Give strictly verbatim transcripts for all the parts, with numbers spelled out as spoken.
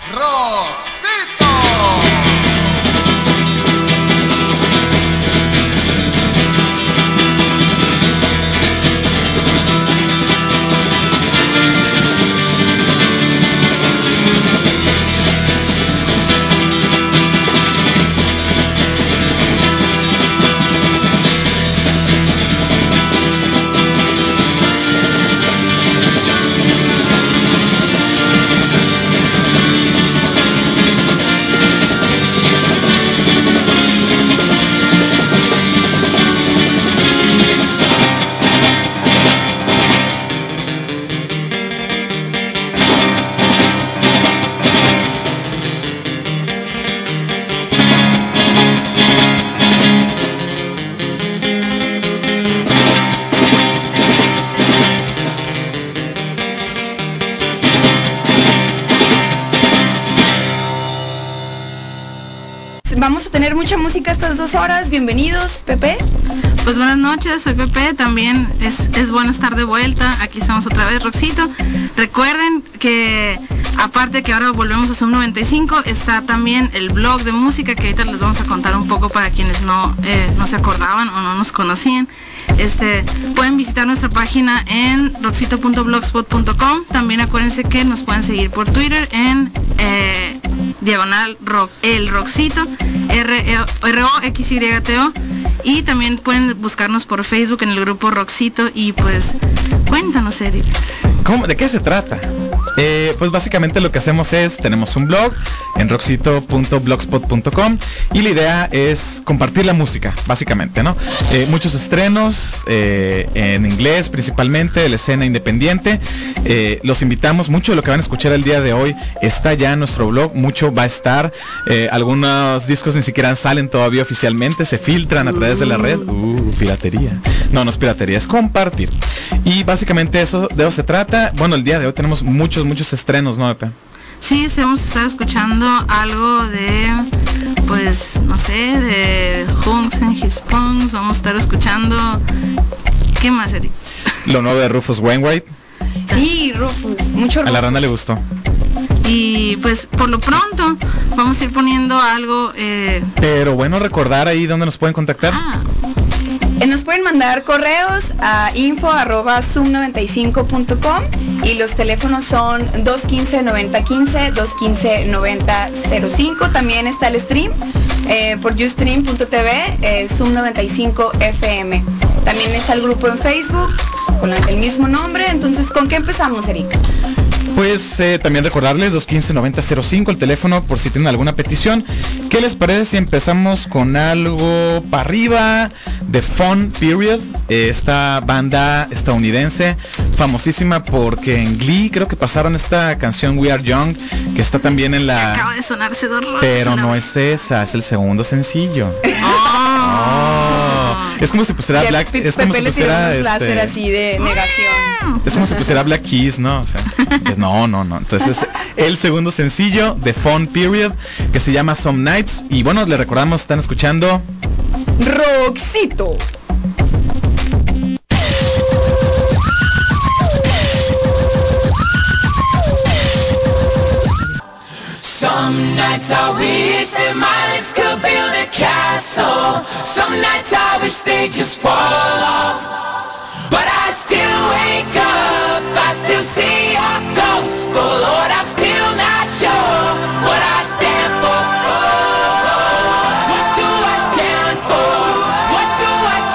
Roxito. Vamos a tener mucha música estas dos horas. Bienvenidos, Pepe. Pues buenas noches, soy Pepe. También es, es bueno estar de vuelta. Aquí estamos otra vez, Roxito. Recuerden que aparte que ahora volvemos a Zoom noventa y cinco, está también el blog de música que ahorita les vamos a contar un poco para quienes no, eh, no se acordaban o no nos conocían. Este, pueden visitar nuestra página en roxito punto blogspot punto com. También acuérdense que nos pueden seguir por Twitter en eh, diagonal rock, el Roxito, R O X Y T O, y también pueden buscarnos por Facebook en el grupo Roxito. Y pues cuéntanos, Eric. ¿Cómo? ¿De qué se trata? Eh, pues básicamente lo que hacemos es, tenemos un blog en roxito punto blogspot punto com y la idea es compartir la música, básicamente, ¿no? Eh, muchos estrenos eh, en inglés principalmente, de la escena independiente. Eh, los invitamos, mucho de lo que van a escuchar el día de hoy está ya en nuestro blog, mucho va a estar. Eh, algunos discos ni siquiera salen todavía oficialmente, se filtran a través de la red. Uh, piratería. No, no es piratería, es compartir. Y básicamente eso, de eso se trata. Bueno, el día de hoy tenemos muchos, muchos estrenos, ¿no, Epe? Sí, sí, vamos a estar escuchando algo de, pues, no sé, de Hunks and His Punks. Vamos a estar escuchando, ¿qué más, Eric? Lo nuevo de Rufus Wainwright. Sí, Rufus, mucho Rufus. A la rana le gustó. Y pues por lo pronto vamos a ir poniendo algo. Eh... Pero bueno, recordar ahí dónde nos pueden contactar. Ah. Nos pueden mandar correos a info arroba zoom noventa y cinco punto com y los teléfonos son dos uno cinco, nueve cero uno cinco, dos uno cinco, nueve cero cero cinco. También está el stream eh, por ustream punto t v, eh, Zoom noventa y cinco F M. También está el grupo en Facebook con el mismo nombre. Entonces, ¿con qué empezamos, Eric? Pues eh, también recordarles dos uno cinco, nueve cero cero cinco, el teléfono por si tienen alguna petición. ¿Qué les parece si empezamos con algo para arriba de Fun Period? Eh, esta banda estadounidense famosísima porque en Glee creo que pasaron esta canción We Are Young, que está también en la... Acaba de sonarse dos rolas. Pero no es esa, es el segundo sencillo. Oh. Es como si pusiera que Black... Pepe Es como si le pusiera... tiró unos Este, láser así de negación. Es como si pusiera Black Keys, ¿no? O sea, no, no, no. Entonces es el segundo sencillo de Fun Period que se llama Some Nights. Y bueno, le recordamos, están escuchando Roxito. Some nights I wish that my lips could build a castle. Some nights I wish they just fall off. But I still wake up, I still see your ghost. Oh Lord, I'm still not sure what I stand for. What do I stand for? What do I stand for?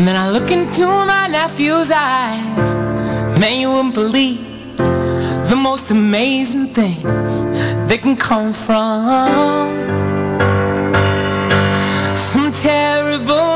And then I look into my nephew's eyes. Man, you wouldn't believe the most amazing things that can come from some terrible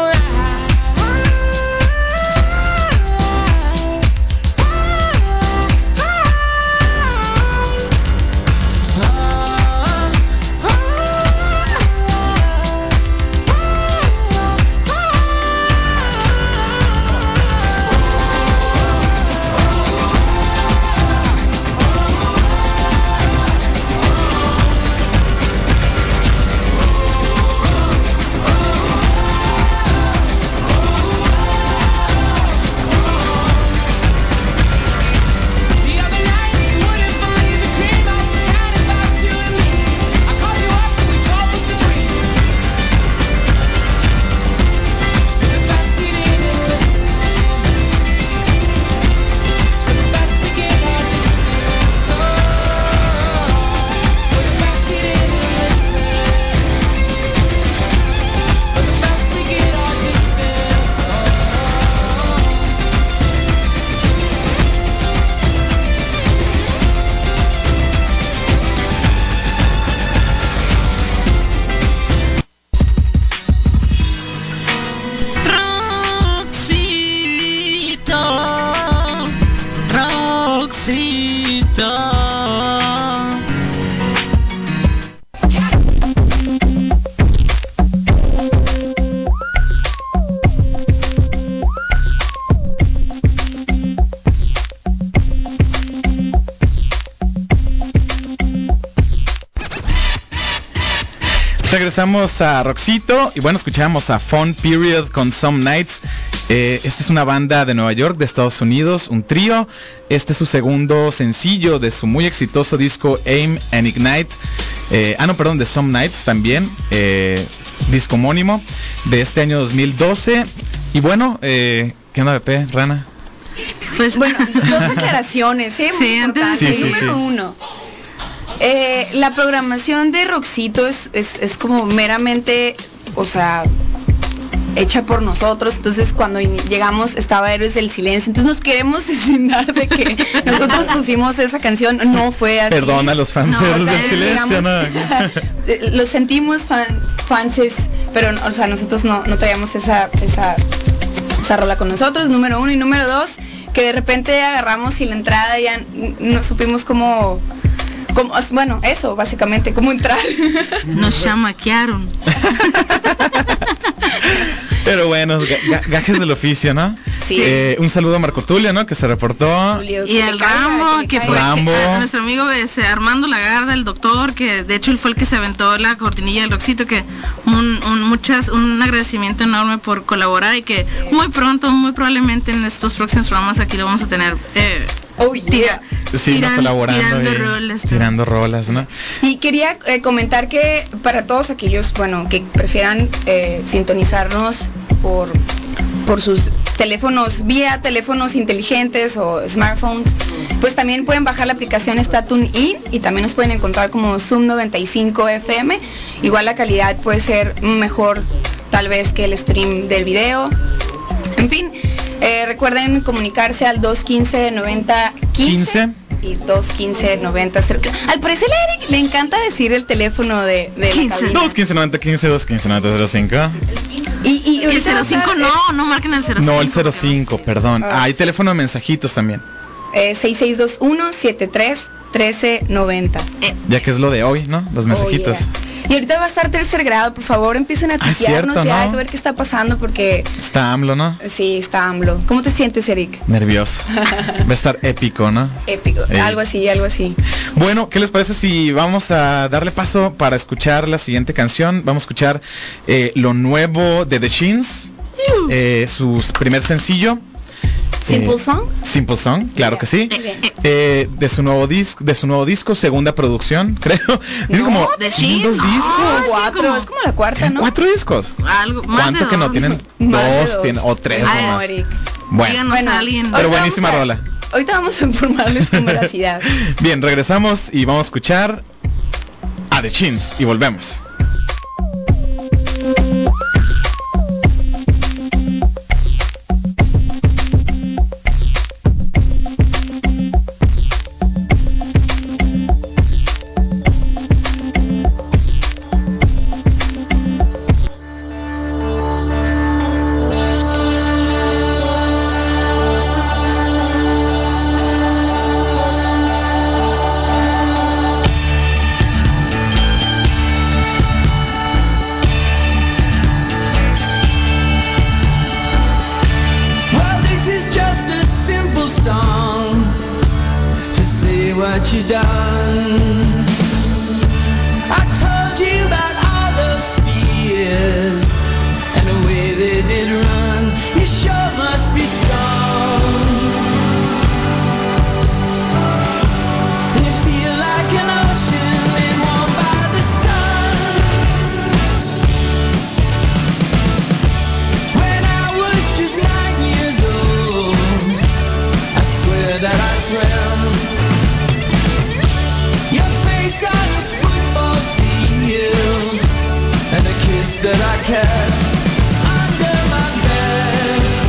Regresamos a Roxito y bueno, escuchamos a Fun Period con Some Nights. Eh, esta es una banda de Nueva York, de Estados Unidos, un trío. Este es su segundo sencillo de su muy exitoso disco Aim and Ignite. Eh, ah, no, perdón, de Some Nights también, eh, disco homónimo de este año dos mil doce. Y bueno, eh, ¿qué onda, B P, Rana? Pues bueno, dos aclaraciones, ¿eh? Muy Sí, antes de- Sí, sí, Número sí. uno. Eh, la programación de Roxito es, es, es como meramente, o sea, hecha por nosotros. Entonces cuando in- llegamos estaba Héroes del Silencio. Entonces nos queremos deslindar de que nosotros pusimos esa canción. No fue así. Perdona a los fans No, de o Héroes sea, del Silencio, digamos, ¿no? lo sentimos, fan, fanses, pero o sea, nosotros no, no traíamos esa, esa, esa rola con nosotros, número uno. Y número dos, que de repente agarramos y la entrada ya n- no supimos cómo, cómo, bueno, eso, básicamente, cómo entrar. Nos chamaquearon. Pero bueno, ga- ga- gajes del oficio, ¿no? Sí. Eh, un saludo a Marco Tulio, ¿no? Que se reportó. Julio, que Y le el caiga, Rambo, le que caiga. fue Rambo. que- a nuestro amigo ese, Armando Lagarda, el doctor, que de hecho él fue el que se aventó la cortinilla del Roxito, que un, un, muchas, un agradecimiento enorme por colaborar y que muy pronto, muy probablemente en estos próximos programas aquí lo vamos a tener eh, Oh, yeah. tira- Sí, no, tiran- colaborando. tirando y- rolas. tirando rolas, ¿no? Y quería eh, comentar que para todos aquellos, bueno, que prefieran eh, sintonizarnos por, por sus teléfonos, vía teléfonos inteligentes o smartphones, pues también pueden bajar la aplicación, está TuneIn, y también nos pueden encontrar como Zoom noventa y cinco F M. Igual la calidad puede ser mejor tal vez que el stream del video. En fin, eh, recuerden comunicarse al dos quince noventa quince y dos quince noventa cero. Al parecer a Eric le encanta decir el teléfono de, de la quince. cabina. dos quince noventa quince, dos quince noventa cero cinco. Y, y, Y el ahorita va a cero cinco estar, no, no marquen el cero cinco. No, el cero porque no cinco, sé. perdón. Ah. Ah, hay teléfono de mensajitos también. Eh, seis seis dos uno siete tres uno tres nueve cero. Eh, Ya que es lo de hoy, ¿no? Los mensajitos. Oh, yeah. Y ahorita va a estar tercer grado, por favor empiecen a Ah, es tuitearnos cierto, ya, ¿no? hay que ver qué está pasando porque Está AMLO, ¿no? sí, está AMLO. ¿Cómo te sientes, Eric? Nervioso. Va a estar épico, ¿no? Épico, Eh. algo así, algo así. Bueno, ¿qué les parece si vamos a darle paso para escuchar la siguiente canción? Vamos a escuchar eh, lo nuevo de The Shins, eh, su primer sencillo. Simple Eh, Song. Simple Song, claro Yeah. que sí. Muy bien. Eh, de su nuevo disco, de su nuevo disco, segunda producción, creo. Tiene No, como The tiene Shins, dos no. discos. Ah, sí, Cuatro, como- es como la cuarta, ¿Tienen ¿no? cuatro discos? algo más ¿Cuánto de que no dos. tienen Más de dos, dos. tienen, o tres Ay, no, nomás? Eric. Bueno, Díganos Bueno, a alguien. Pero ahorita buenísima vamos a- rola. Ahorita vamos a informarles con veracidad. bien, regresamos y vamos a escuchar a The Shins y volvemos. run. I told you about all those fears and the way they did run. You sure must be strong. And you feel like an ocean made warm by the sun. When I was just nine years old, I swear that I dreamt your face on a football field and a kiss that I kept under my vest.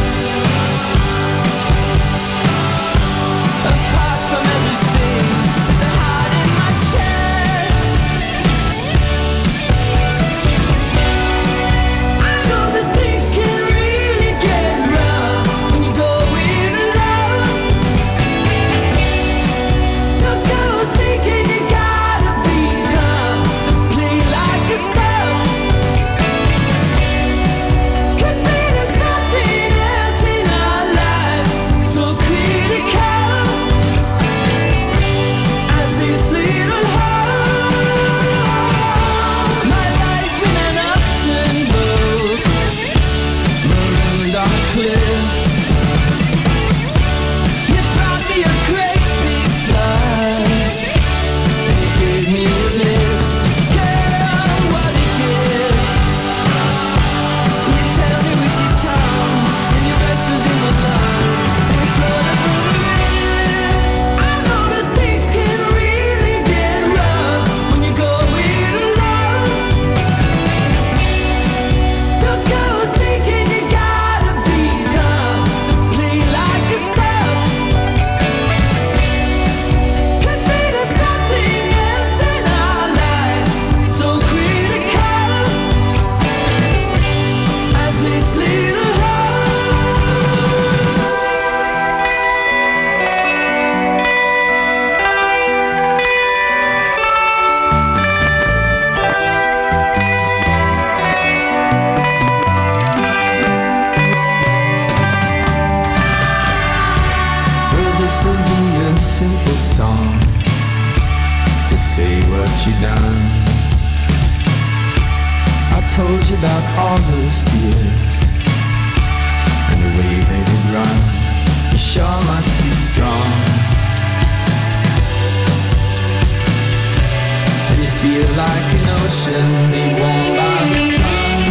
Apart from everything that hurt in my chest, I know that things can really get rough when you go in love. Don't go thinking you gotta be tough and play like a star. Could be there's nothing else in our lives so critical as this little heart. My life's been an ups and lows, marooned on a cliff. You brought me a great big flight and you gave me a lift. Girl, what a gift. You tell me with your tongue and your breath was in my lungs and we floated through the mist. I know that things can really get rough when you go in love. Don't go thinking you gotta be tough and play like a star. Could be there's nothing else in our lives so critical as this little Well, this will be a simple song to say what you done. I told you about all those fears and the way they did run. You sure must be strong. And you feel like an ocean made warm by the sun.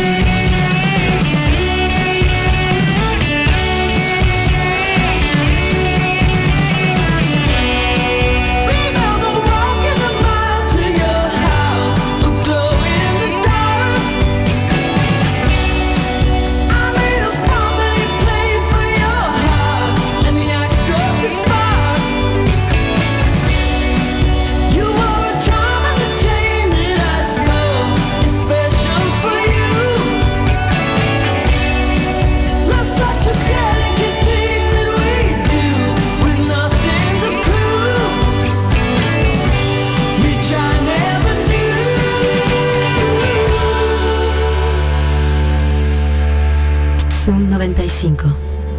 Remember walking a mile to your house, a glow in the dark. I made a family play for your heart, and the axe struck a spark. You wore a charm and a chain that I stole, is special for you. Love's such a delicate thing that we do with nothing to prove, which I never knew. Zoom noventa y cinco.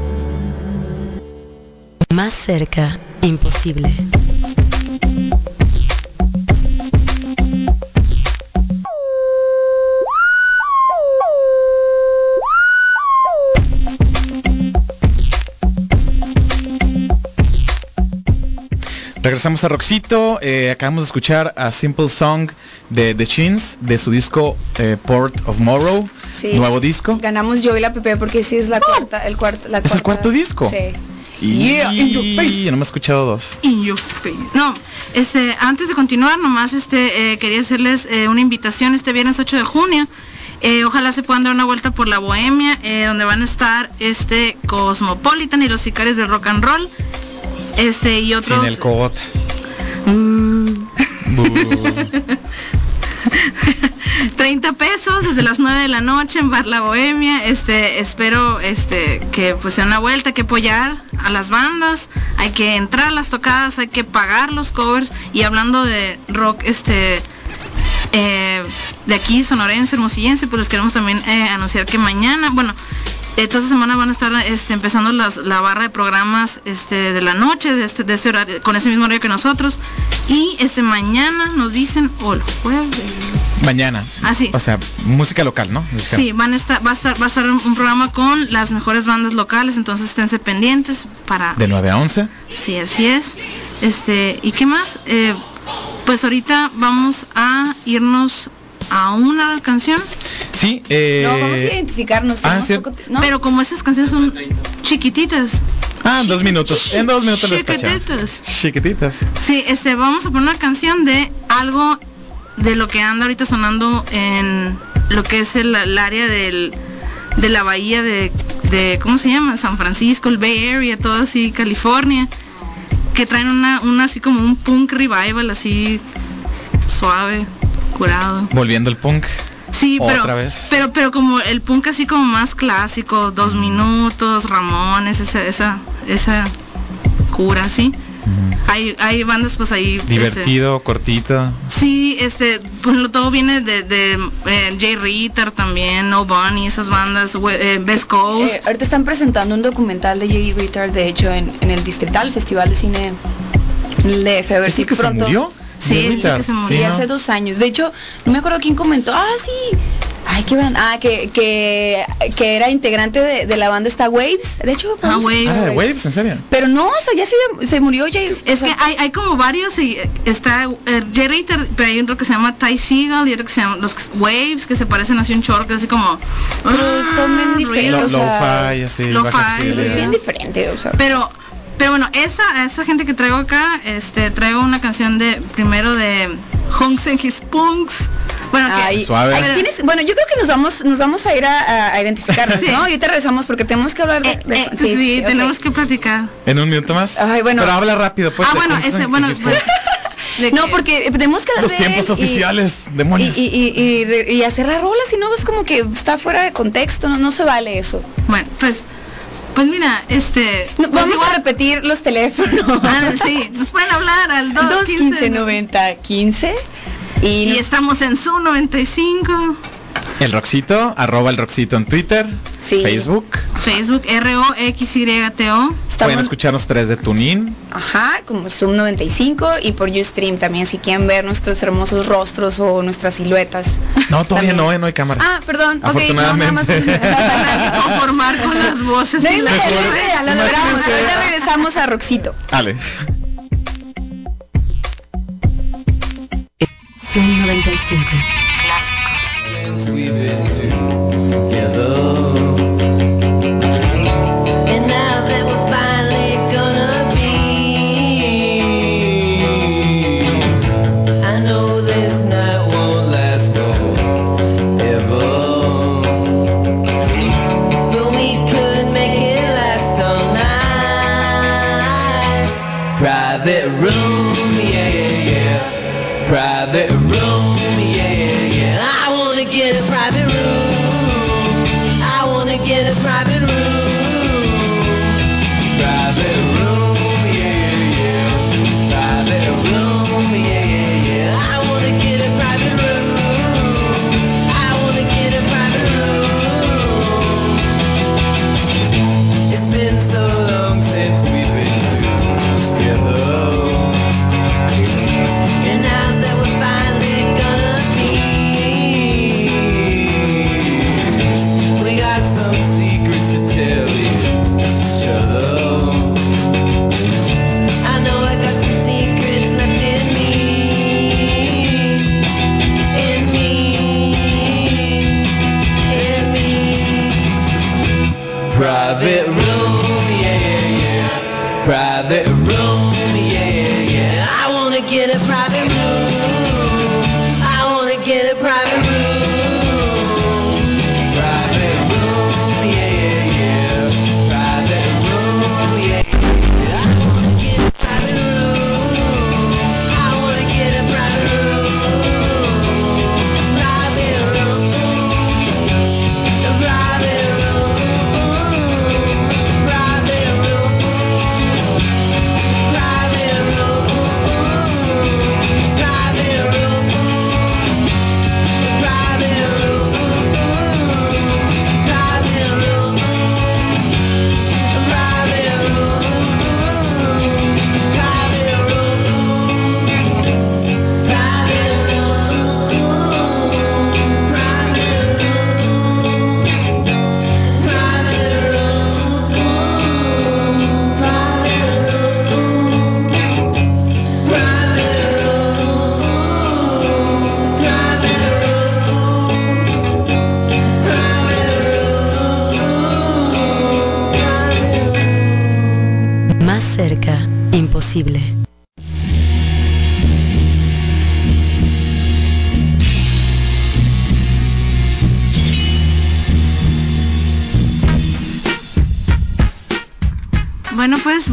Más cerca, imposible. Regresamos a Roxito. Eh, acabamos de escuchar a Simple Song de The Chins, de su disco eh, Port of Morrow, Sí. nuevo disco. Ganamos yo y la Pepe porque sí es la cuarta, el cuarto, la ¿Es el cuarta- cuarto disco? Sí. Y Yeah, in your face. yo no me he escuchado dos. In your face. No, este, antes de continuar, nomás este, eh, quería hacerles eh, una invitación este viernes ocho de junio. Eh, ojalá se puedan dar una vuelta por la Bohemia, eh, donde van a estar este Cosmopolitan y los Sicarios del Rock and Roll, este y otros. Sin el cogot. Mm. Bu. treinta pesos desde las nueve de la noche en Bar La Bohemia. Este, espero este que pues sea una vuelta, hay que apoyar a las bandas, hay que entrar a las tocadas, hay que pagar los covers. Y hablando de rock este eh, de aquí, sonorense, hermosillense, pues les queremos también eh, anunciar que mañana, bueno, Esta semana van a estar este, empezando las, la barra de programas este, de la noche, de este, de este horario, con ese mismo horario que nosotros. Y este mañana nos dicen, o el jueves. Mañana. Ah, sí. O sea, música local, ¿no? Música. Sí, van a estar, va a estar, va a estar un programa con las mejores bandas locales, entonces esténse pendientes para. De nueve a once. Sí, así es. Este, ¿y qué más? Eh, pues ahorita vamos a irnos a una canción. Sí, eh... No, vamos a identificarnos. Ah, tenemos sí. poco ti- ¿no? Pero como esas canciones son chiquititas. Ah, dos minutos. En dos minutos les despachamos. Chiquititas. Chiquititas. Sí, este, vamos a poner una canción de algo de lo que anda ahorita sonando en lo que es el, el área del, de la bahía de, de, ¿cómo se llama? San Francisco, el Bay Area, todo así, California, que traen una, una así como un punk revival, así suave, curado. Volviendo el punk. Sí, pero, Otra vez. pero pero como el punk así como más clásico, dos minutos, Ramones, esa esa esa cura, ¿sí? Ujú. Hay hay bandas pues ahí Divertido, este, cortito. Sí, este, pues todo viene de, de eh, Jay Ritter también, No Bunny, esas bandas, eh, Best Coast. Eh, ahorita están presentando un documental de Jay Ritter, de hecho, en, en el Distrital Festival de Cine de F. A ver ¿Es si el que pronto. se murió? Sí, Jay dice Ritter. que se murió. Sí, Sí, ¿no? hace dos años. De hecho, no me acuerdo quién comentó. Ah, sí. Ay, qué van. Ah, que, que, que era integrante de, de la banda esta Waves. De hecho, Ah, vamos a- Waves. Ah, de Waves, ¿en serio? Pero no, o sea, ya se, se murió Jay. Es o sea, que hay, hay como varios, y eh, está eh, Jay Ritter, pero hay otro que se llama Ty Segall y otro que se llama los Waves, que se parecen así un chorro, que así como. Pero son bien ah, diferentes, real. o sea, Lo-fi, así, lo-fi, bajas es es fidelidad. bien diferente, o sea. Pero, pero bueno, esa, esa gente que traigo acá, este, traigo una canción de, primero de Hunks and His Punks. Bueno, que, Ay, Suave. ay, tienes- bueno, yo creo que nos vamos, nos vamos a ir a, a identificarnos, Sí. ¿no? Ahorita regresamos porque tenemos que hablar de. eh, de- eh, sí, ok. tenemos que platicar. ¿En un minuto más? Ay, bueno. Pero habla rápido, pues. ah, de bueno, Hunks ese, and bueno, His pues, Punks. de No, que- porque tenemos que hablar Los de tiempos él y- oficiales, Y, demonios. y, y, y, re- y hacer la rola, si no es como que está fuera de contexto, no, no se vale eso. Bueno, pues, pues mira, este, No, pues vamos igual- a repetir los teléfonos. Ah, sí, nos pueden hablar al dos dos quince quince noventa quince y, Y nos- estamos en Su noventa y cinco, El Roxito, arroba el Roxito en Twitter, Sí. Facebook. Facebook, R O X Y T O. Pueden estamos, escucharnos tres de TuneIn. ajá, como Zoom noventa y cinco y por Ustream también si quieren ver nuestros hermosos rostros o nuestras siluetas. No, todavía También. no, eh, no hay cámara. Ah, perdón, ok, no, nada más. Afortunadamente. Conformar con las voces. No y las- inventes, Mejor, ya lo logramos. imagínense. Ahorita regresamos a Roxito. Ale. Zoom noventa y cinco. We've been together, and now that we're finally gonna be, I know this night won't last forever, but we could make it last all night. Private room, yeah, yeah, yeah. Private room, yeah, yeah, yeah. I wanna get a private room. I wanna get a private room. Private room, yeah, yeah, yeah. Private room, yeah, yeah, yeah. I wanna get a private room. I wanna get a private room. It's been so long since we've been together, and now that we're finally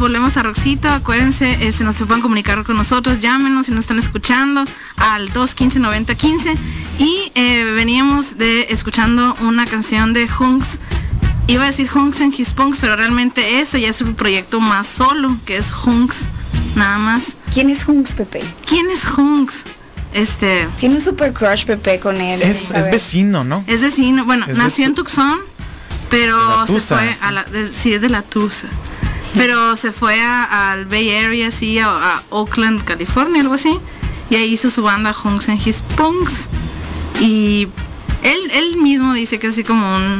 volvemos a Roxito. Acuérdense, este, nos se pueden comunicar con nosotros, llámenos si nos están escuchando al dos uno cinco, nueve cero uno cinco. Y eh, veníamos de escuchando una canción de Hunks. Iba a decir Hunks and His Punks, pero realmente eso ya es un proyecto más solo, que es Hunks, nada más. ¿Quién es Hunks, Pepe? ¿Quién es Hunks? Este... Tiene un super crush, Pepe, con él. Es, es vecino, ¿no? Es vecino, bueno, Es nació de en Tucson, pero se Tusa. fue a la... De, sí, es de la Tusa. Pero se fue a- al Bay Area, sí, a, a Oakland, California, algo así. Y ahí hizo su banda Hunks and His Punks. Y él, él mismo dice que es así como un...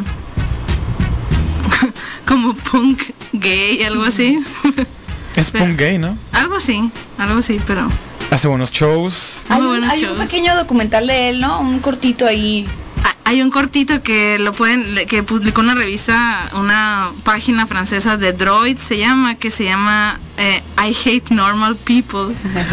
como punk gay, algo así. Es Pero- punk gay, ¿no? Algo así, algo así, pero... Hace buenos shows. Hay, Muy un, buenos hay un shows. pequeño documental de él, ¿no? Un cortito ahí. Ah, hay un cortito que lo pueden, le- que publicó una revista, una página francesa de Droid se llama, que se llama eh, I Hate Normal People.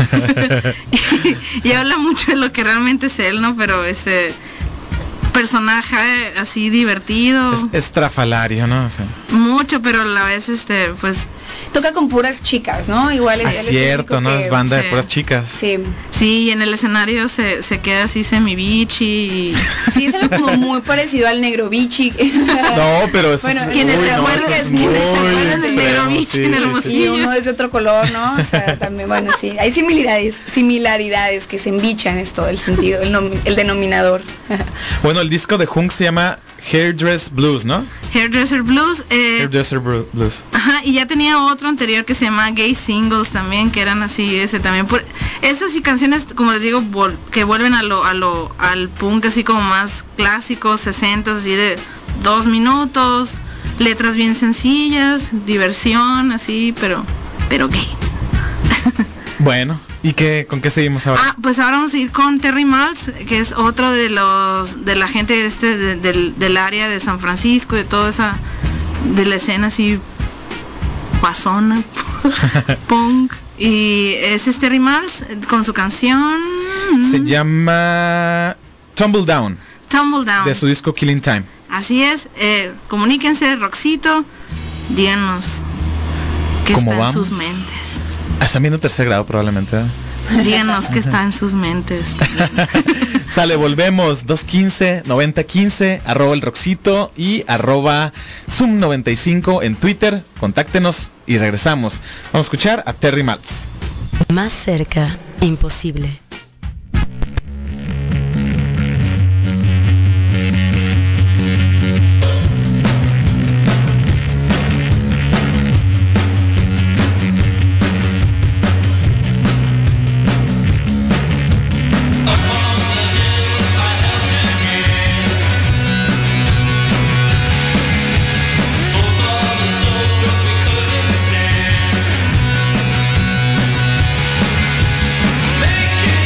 y, y habla mucho de lo que realmente es él, ¿no? Pero ese personaje eh, así divertido, Es estrafalario, ¿no? O sea, mucho, pero a la vez este, pues Toca con puras chicas, ¿no? Igual él- ah, él es el cierto, único ¿no? que- Es banda de sí. puras chicas. Sí. sí, y en el escenario se, se queda así semi-bichi y... Sí, es algo como muy parecido al Negro Bichi. No, pero eso Bueno, es, quienes uy, se no, acuerdan- eso es quienes muy se acuerdan del extremo, Negro Bichi sí, en sí, sí. Hermosillo. Y uno es de otro color, ¿no? O sea, también, bueno, sí. Hay similaridades, similaridades que se embichan, es todo el sentido, el, nomi- el denominador. Bueno, el disco de Hunk se llama Hairdress Blues, ¿no? Hairdresser Blues. Eh, Hairdresser Bru- Blues. Ajá, y ya tenía otro anterior que se llama Gay Singles también, que eran así, ese también. Por, esas y canciones, como les digo, vol- que vuelven a lo, a lo, al punk así como más clásicos, sesentas, así de dos minutos, letras bien sencillas, diversión, así, pero, pero gay. Bueno, ¿y qué, con qué seguimos ahora? Ah, pues ahora vamos a ir con Terry Maltz, que es otro de los de la gente de este de- del, del área de San Francisco, de toda esa de la escena así pasona, punk, y ese es Terry Maltz con su canción Se llama Tumble Down, Tumble Down. de su disco Killing Time. Así es, eh, comuníquense, Roxito, díganos qué ¿Cómo está vamos? en sus mentes. Ah, están viendo tercer grado probablemente, ¿eh? Díganos qué está en sus mentes. Sale, volvemos. dos quince, noventa quince, arroba el Roxito y arroba Zoom noventa y cinco en Twitter. Contáctenos y regresamos. Vamos a escuchar a Terry Maltz. Más cerca, imposible. Making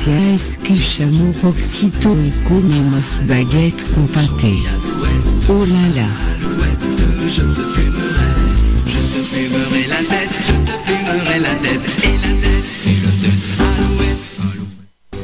Patricia est-ce que chamou Roxito et comemos baguette con pâté. Oh là là. Je te fumerai, je te fumerai la tête, je te fumerai la tête, et la tête, et la tête, alouette, alouette.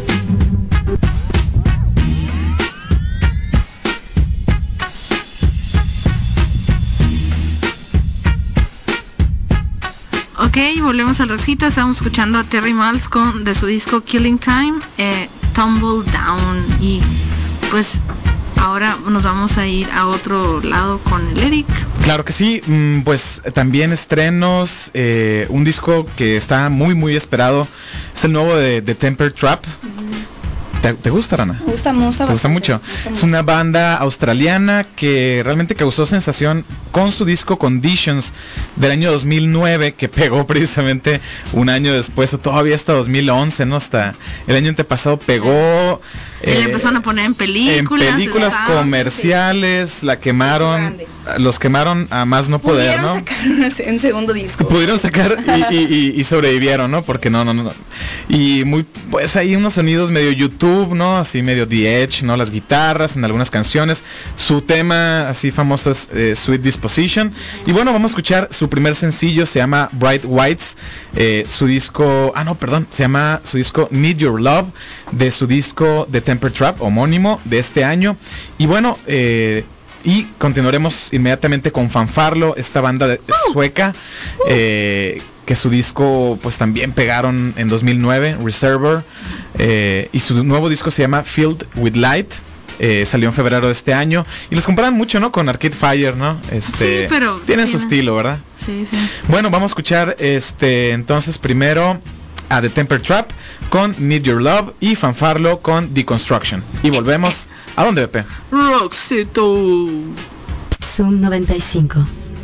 Ok, volvemos al rockcito. Estamos escuchando a Terry Miles con de su disco Killing Time, eh, Tumble Down. Y pues ahora nos vamos a ir a otro lado con el Eric. Claro que sí, mm, pues también estrenos, eh, un disco que está muy muy esperado, es el nuevo de, de Temper Trap. ¿Te, te gusta, Rana? Me gusta, me gusta ¿Te gusta bastante, mucho? me gusta Es mucho. una banda australiana que realmente causó sensación con su disco Conditions del año dos mil nueve, que pegó precisamente un año después, o todavía hasta dos mil once, ¿no? Hasta el año antepasado pegó. Y le empezaron a poner en películas. En películas estaba- comerciales, la quemaron, grande. los quemaron a más no poder, Pudieron ¿no? sacar un, un segundo disco. Pudieron sacar y, y, y, y sobrevivieron, ¿no? Porque no, no, no. Y muy, pues hay unos sonidos medio YouTube, ¿no? Así medio The Edge, ¿no? Las guitarras en algunas canciones. Su tema así famoso es eh, Sweet Disposition. Y bueno, vamos a escuchar su primer sencillo, se llama Bright Whites. Eh, su disco, ah no, perdón, se llama su disco Need Your Love, de su disco The Temper Trap, homónimo, de este año. Y bueno, eh, y continuaremos inmediatamente con Fanfarlo, esta banda de, sueca, eh, que su disco pues también pegaron en dos mil nueve, Reservoir, eh, y su nuevo disco se llama Filled with Light. Eh, salió en febrero de este año y los comparan mucho, ¿no? Con Arcade Fire, ¿no? Este, Sí, pero tienen su tiene- estilo, ¿verdad? Sí, sí. Bueno, vamos a escuchar este entonces primero a The Temper Trap con Need Your Love y Fanfarlo con Deconstruction. Y volvemos a dónde, Pepe. Rockcito. Zoom noventa y cinco.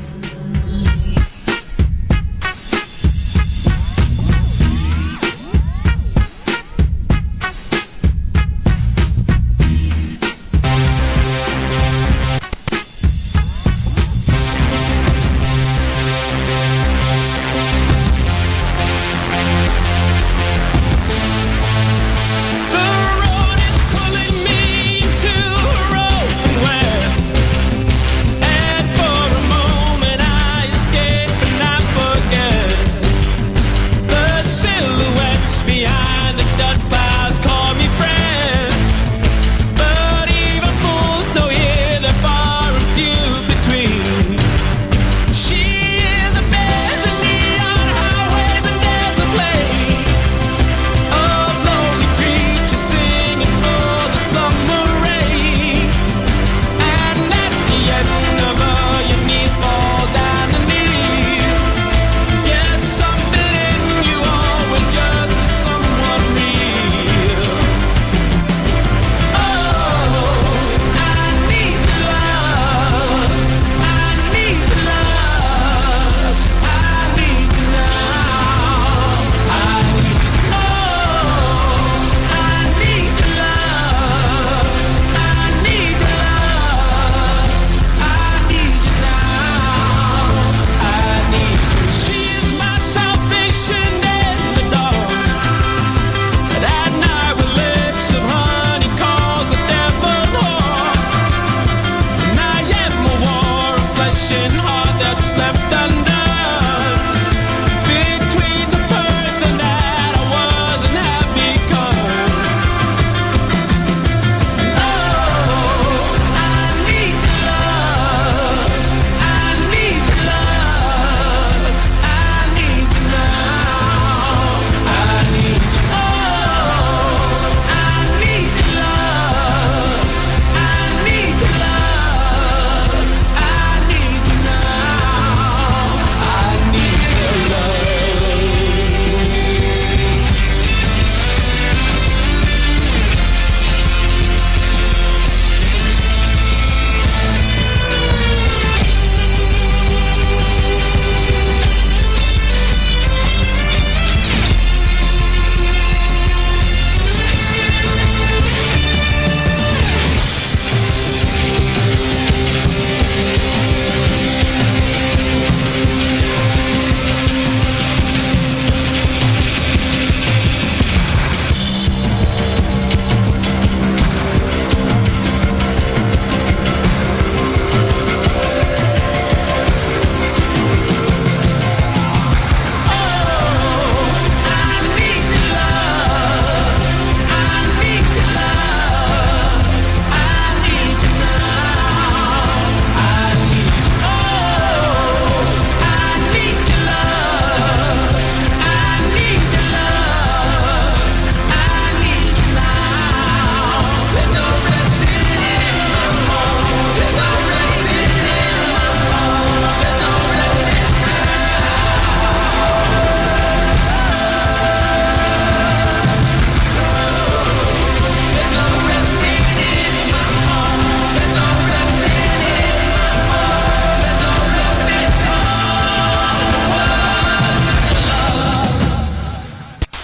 The road is pulling me to a road where, and for a moment.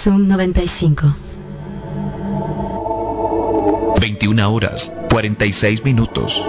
Zoom noventa y cinco. veintiuna horas, cuarenta y seis minutos.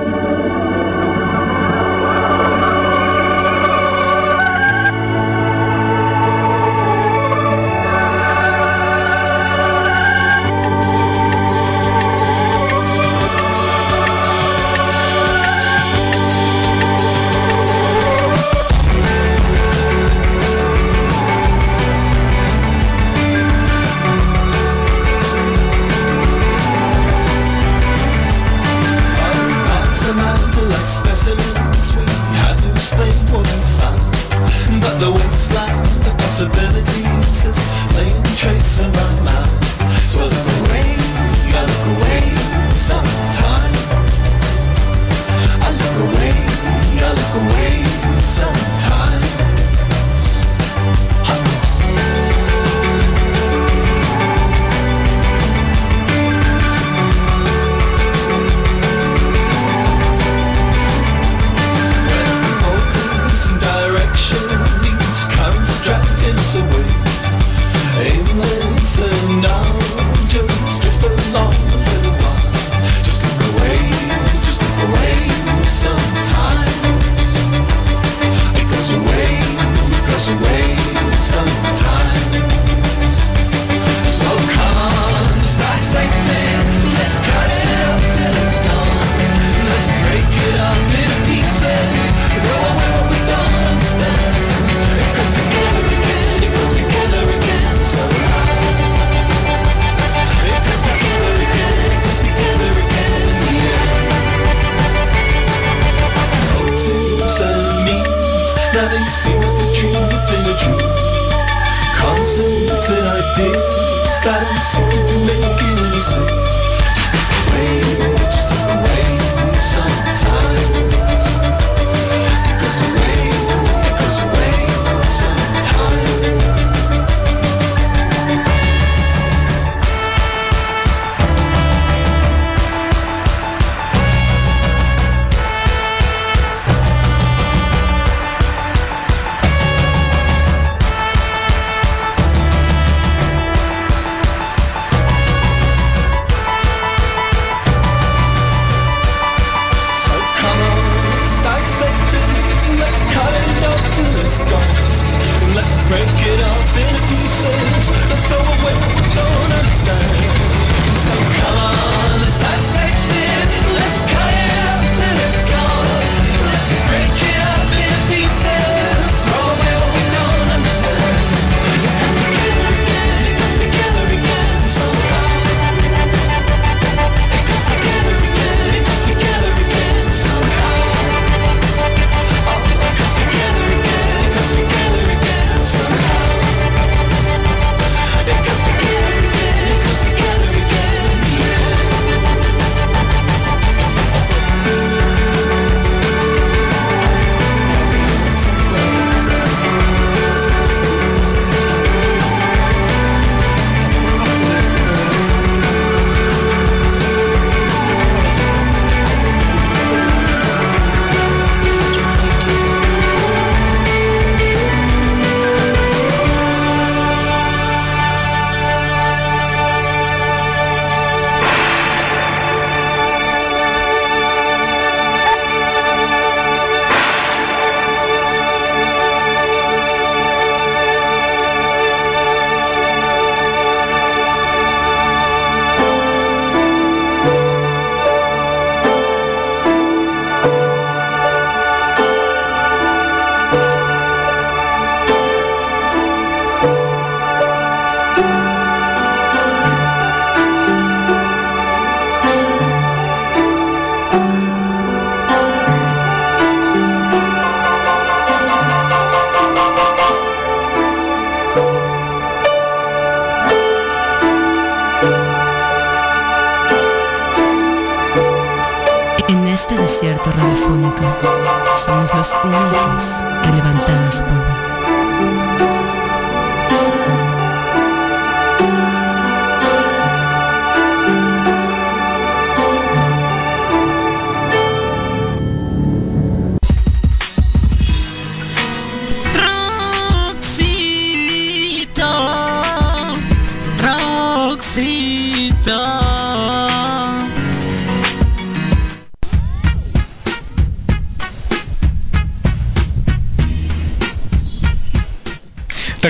únicos que levantamos polvo.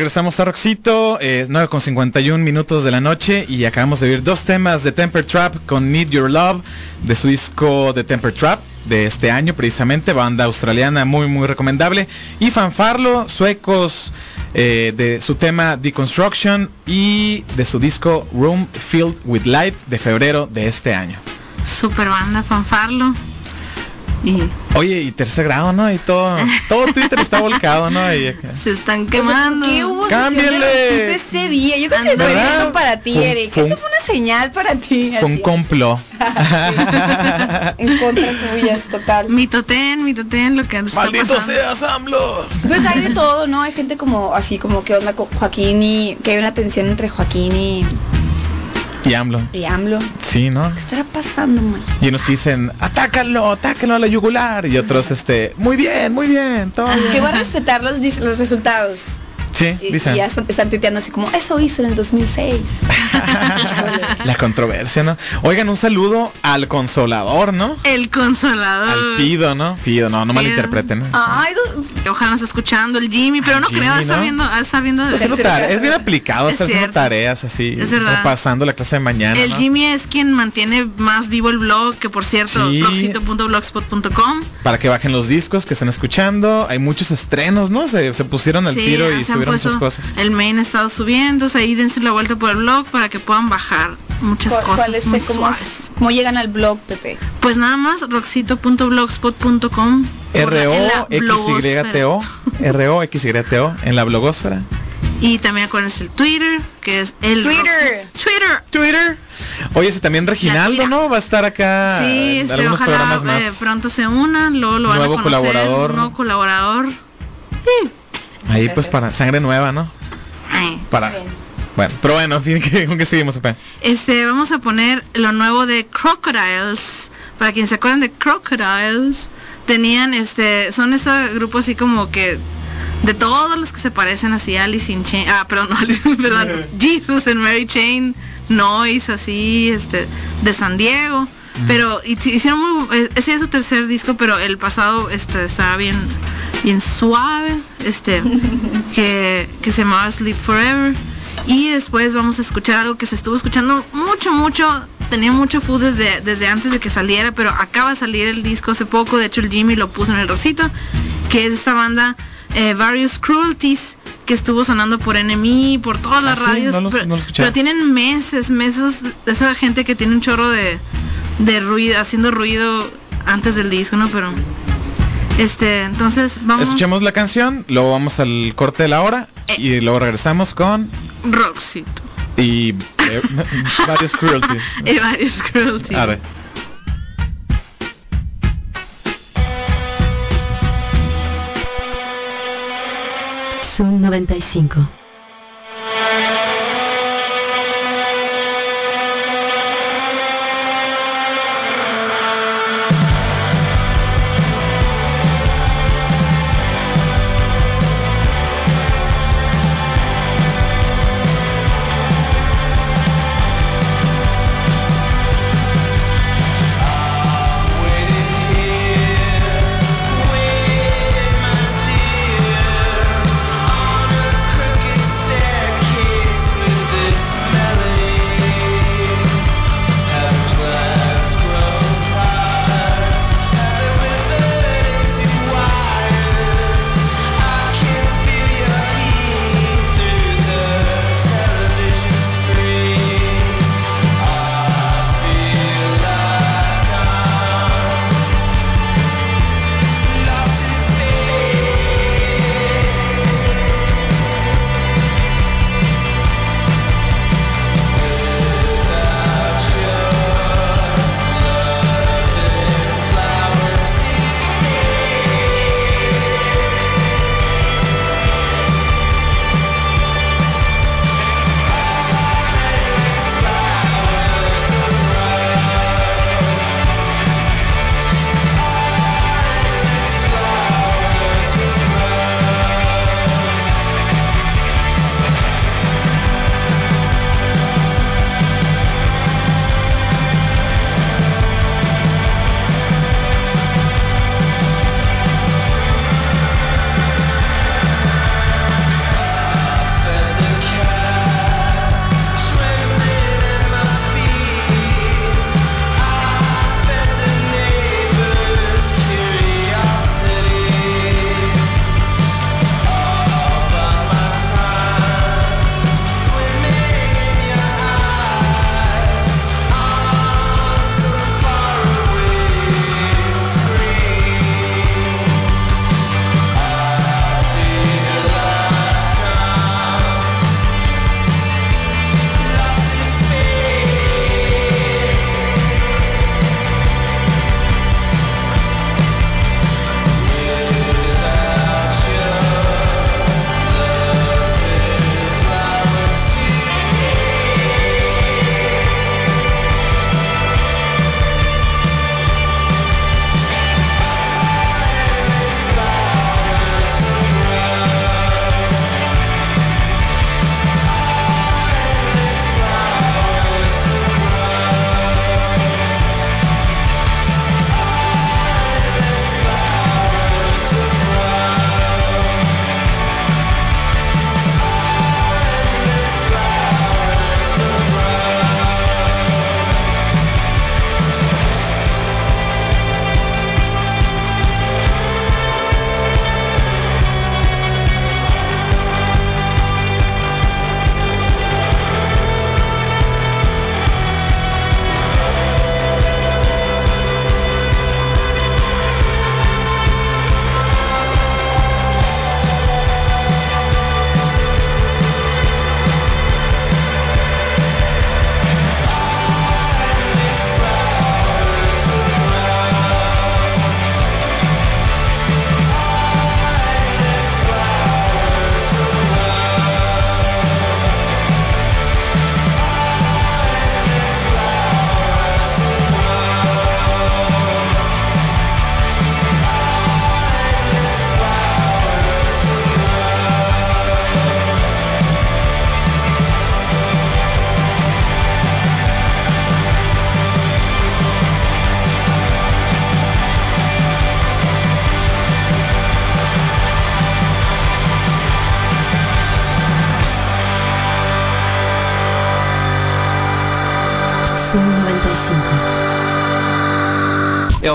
Regresamos a Roxito, eh, nueve con cincuenta y un minutos de la noche y acabamos de oír dos temas de Temper Trap con Need Your Love de su disco de Temper Trap de este año precisamente, banda australiana muy muy recomendable, y Fanfarlo, suecos, eh, de su tema Deconstruction y de su disco Room Filled with Light de febrero de este año. Super banda, Fanfarlo. Y oye, y tercer grado, ¿no? Y todo, todo Twitter está volcado, ¿no? Y se están quemando. O sea, ¿qué hubo ¡cámbienle! este día? Yo creo que fue ¿verdad? directo para ti, Fue- Eric. fue un- Esto fue una señal para ti. Con así. complot. En contra tuyas, total. Mitoten, mitoten lo que nos está ¡Maldito pasando. seas, AMLO! Pues hay de todo, ¿no? Hay gente como así como que onda con Joaquín y que hay una tensión entre Joaquín y, Y AMLO. y AMLO. Sí, ¿no? ¿Qué estará pasando, man? Y unos que dicen, atácanlo, atácanlo a la yugular. Y otros, este, muy bien, muy bien, todo bien. Que va a respetar los, dis- los resultados. Sí, Y, dicen. y ya están, están tuiteando así como, eso hizo en el dos mil seis. La controversia, ¿no? Oigan, un saludo al consolador, ¿no? El consolador. Al Fido, ¿no? Fido, no, no Fido. malinterpreten. ¿no? Ay, do- Ojalá nos esté escuchando el Jimmy, pero no Jimmy, creo, está ¿no? viendo, está viendo Está haciendo tare- es bien aplicado, Es está haciendo cierto. tareas así, Es verdad. pasando la clase de mañana, El ¿no? Jimmy es quien mantiene más vivo el blog, que por cierto, Sí. blogcito punto blogspot punto com. Para que bajen los discos que están escuchando. Hay muchos estrenos, ¿no? Se, se pusieron al Sí, tiro y se han subieron muchas puesto- cosas. El main ha estado subiendo, entonces ahí dense la vuelta por el blog para que puedan bajar muchas ¿cuál- cosas cuál es muy el- cómo, suaves. cómo llegan al blog, Pepe? Pues nada más, roxito punto blogspot punto com. R O X Y T O R O X Y T O en la blogosfera. Y también acuérdense el Twitter, que es el Twitter. Roxito- Twitter. Twitter. Oye, ese también Reginaldo, Twitter. ¿no? Va a estar acá Sí, en este, algunos ojalá programas más. eh, pronto se unan, luego lo van Nuevo a conocer, colaborador. un nuevo colaborador. Sí. Ahí pues para sangre nueva, ¿no? Ay. Para. Bien. Bueno, pero bueno, en fin, ¿qué- ¿con qué seguimos, Pepe? Este, vamos a poner lo nuevo de Crocodiles. Para quienes se acuerdan de Crocodiles, tenían este, son ese grupo así como que de todos los que se parecen así a Alice in Chains, ah, perdón, no, Alice, perdón, Jesus and Mary Chain, Noise, así, este, de San Diego. Pero y- hicieron muy, eh, ese es su tercer disco, pero el pasado este estaba bien, bien suave, este, que, que se llamaba Sleep Forever. Y después vamos a escuchar algo que se estuvo escuchando mucho, mucho, tenía mucho fuzz desde, desde antes de que saliera, pero acaba de salir el disco hace poco, de hecho el Jimmy lo puso en el rosito, que es esta banda eh, Various Cruelties, que estuvo sonando por N M E, por todas las Ah, sí, radios, no lo- pero, no lo escuché. pero tienen meses, meses de esa gente que tiene un chorro de, de ruido, haciendo ruido antes del disco, ¿no? Pero, este, entonces vamos... Escuchemos la canción, luego vamos al corte de la hora Eh. y luego regresamos con Roxito. y eh, varios cruelty. Y Various Cruelties. A ver. Zoom noventa y cinco. Waiting my dear on a crooked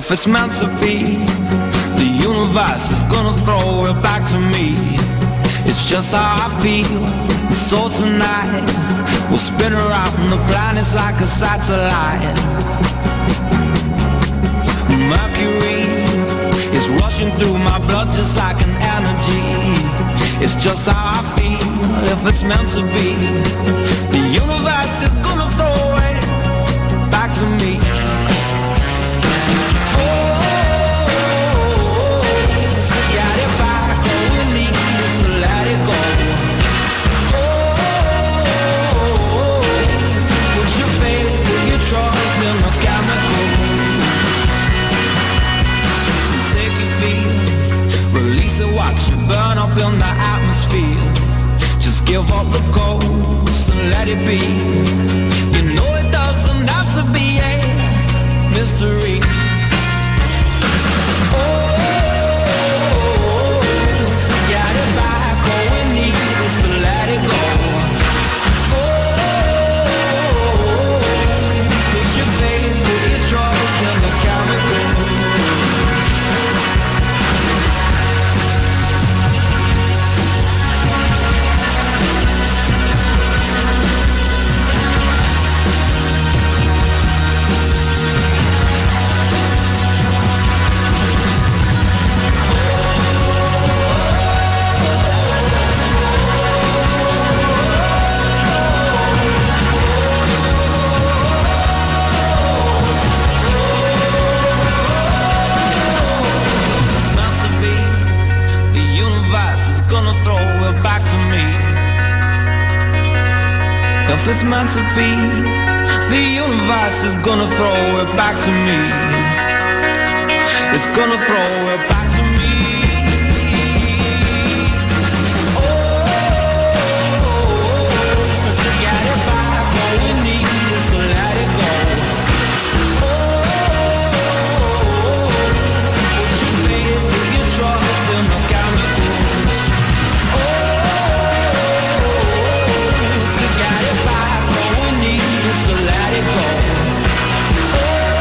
If it's meant to be, the universe is gonna throw it back to me. It's just how I feel. So tonight we'll spin around the planets like a satellite. Mercury is rushing through my blood just like an energy. It's just how I feel. If it's meant to be, the universe is gonna throw it back to me. Watch it burn up in the atmosphere. Just give up the ghost and let it be. You know it doesn't have to be a mystery. Oh, forget it back. All we need is to let it go. Oh, put your faith, put your trust in the chemicals. If it's meant to be, the universe is gonna throw it back to me. It's gonna throw it back to me. Oh, forget it back. All we need is to let it go. Oh, put your faith, put your trust in the chemicals. Oh, forget it back. All we need is to let it go. Oh,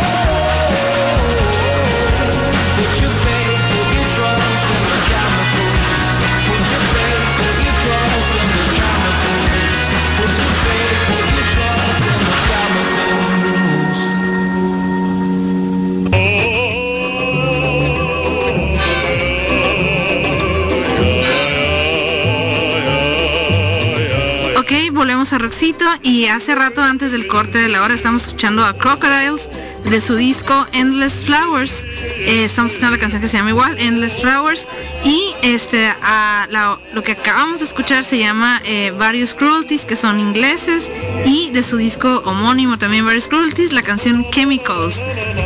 put your faith, put your trust in the chemicals. Put your faith, put your trust in the chemicals. Put your faith, put your trust in the chemicals. Ok, volvemos a Roxito y hace rato antes del corte de la hora estamos escuchando a Crocodiles de su disco Endless Flowers. Eh, estamos escuchando la canción que se llama igual, Endless Flowers, y este a la, lo que acabamos de escuchar se llama eh, Various Cruelties, que son ingleses, y de su disco homónimo también Various Cruelties, la canción Chemicals.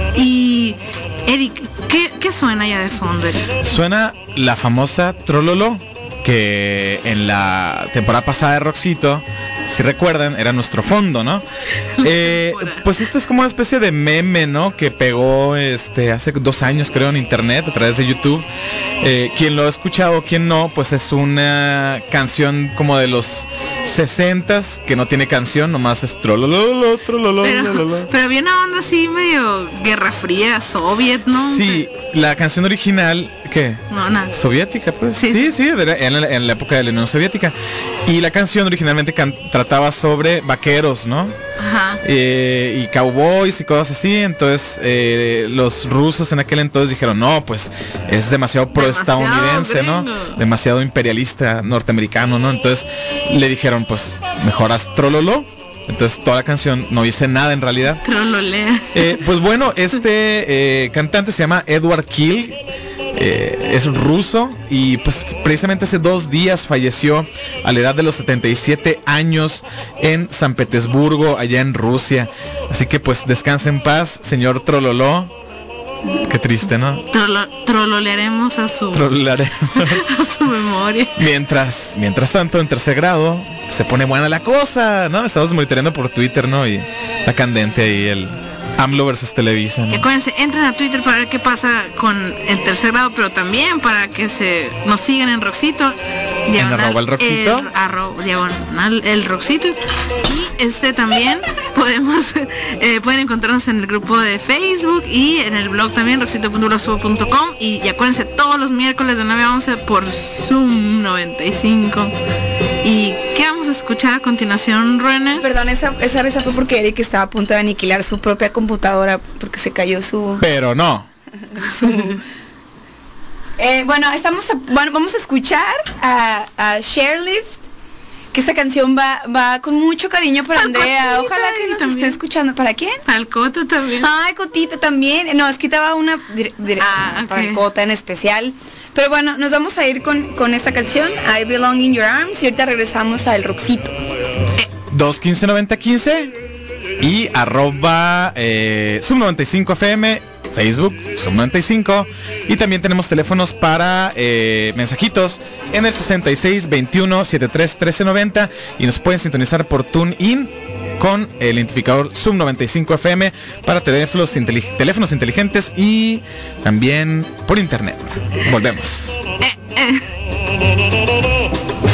Y Eric, ¿qué, qué suena ya de fondo, Eric? Suena la famosa Trololo, que en la temporada pasada de Roxito, si recuerdan, era nuestro fondo, ¿no? Eh, pues esta es como una especie de meme, ¿no? Que pegó este hace dos años, creo, en internet, a través de YouTube. Eh, quien lo ha escuchado, quien no, pues es una canción como de los sesentas, que no tiene canción, nomás es trolololo, trolololo. Pero, pero había una onda así medio Guerra Fría, soviet, ¿no? Sí, la canción original, ¿qué? No, nada. Soviética, pues. Sí, sí, sí, de la- en, la, en la época de la Unión Soviética. Y la canción originalmente can- trataba sobre vaqueros, ¿no? Ajá. Eh, y cowboys y cosas así. Entonces eh, los rusos en aquel entonces dijeron, no, pues es demasiado proestadounidense, Demasiado ¿no? gringo. Demasiado imperialista norteamericano, ¿no? Entonces le dijeron, pues mejor haz trololo. Entonces toda la canción no dice nada en realidad. Trololea. Eh, pues bueno, este eh, cantante se llama Edward Kill, eh, es ruso y pues precisamente hace dos días falleció a la edad de los setenta y siete años en San Petersburgo, allá en Rusia. Así que pues descansa en paz, señor Trololó. Qué triste, ¿no? Trolo, trololearemos a su Trololaremos. a su memoria. Mientras, mientras tanto, en tercer grado, se pone buena la cosa, ¿no? Estamos monitoreando por Twitter, ¿no? Y está candente ahí el AMLO versus Televisa, Y ¿no? acuérdense, entren a Twitter para ver qué pasa con el tercer grado, pero también para que se nos sigan en Roxito. En arroba el Roxito. El, arro- diagonal el Roxito. Y este también podemos eh, pueden encontrarnos en el grupo de Facebook y en el blog también, roxito punto blogspot punto com, y, y acuérdense, todos los miércoles de nueve a once por Zoom noventa y cinco. ¿Y qué vamos a escuchar a continuación, René? Perdón, esa, esa risa fue porque Eric estaba a punto de aniquilar su propia computadora porque se cayó su... Pero no. su eh, bueno, estamos a, bueno, vamos a escuchar a, a Chairlift, que esta canción va va con mucho cariño para Andrea. Ojalá que nos esté escuchando. ¿Para quién? Para el Cota también. Ay, Cotita también. No, es que estaba una dire, dire, ah, okay. para el Cota en especial. Pero bueno, nos vamos a ir con, con esta canción, I Belong in Your Arms, y ahorita regresamos al Roxito. Eh. dos quince noventa quince y arroba eh, Sub noventa y cinco F M, Facebook Sub noventa y cinco, y también tenemos teléfonos para eh, mensajitos en el sesenta y seis veintiuno setenta y tres trece noventa, y nos pueden sintonizar por TuneIn con el identificador Sub noventa y cinco F M para teléfonos, intelig- teléfonos inteligentes y también por internet. Volvemos. Eh, eh.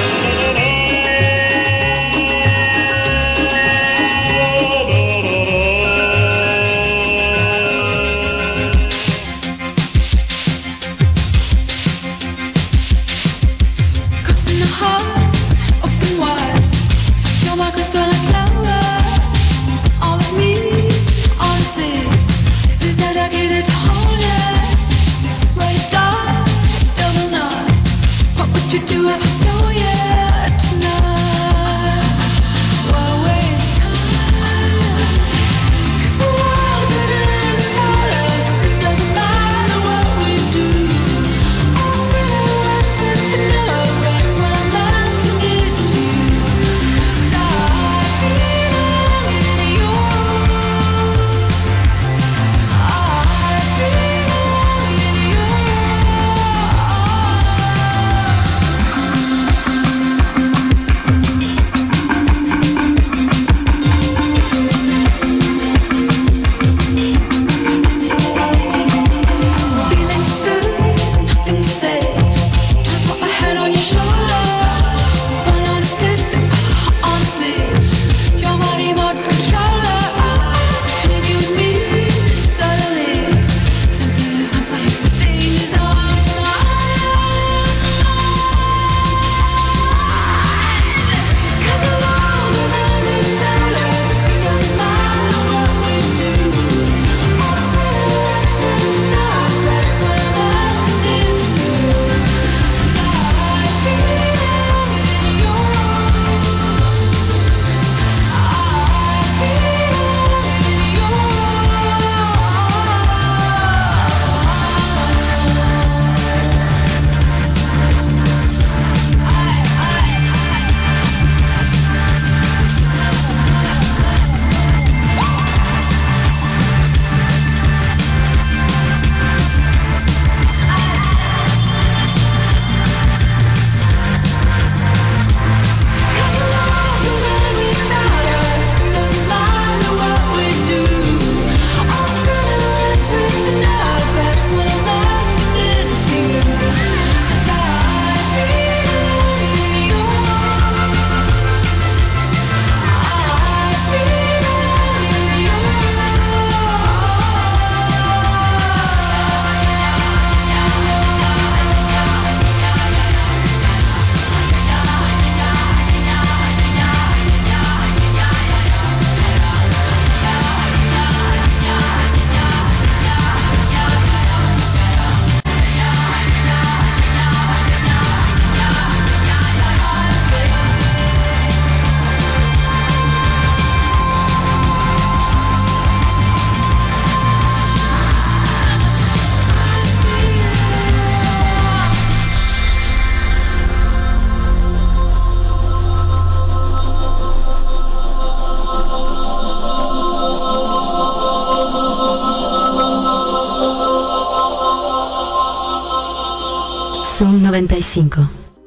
Zoom noventa y cinco.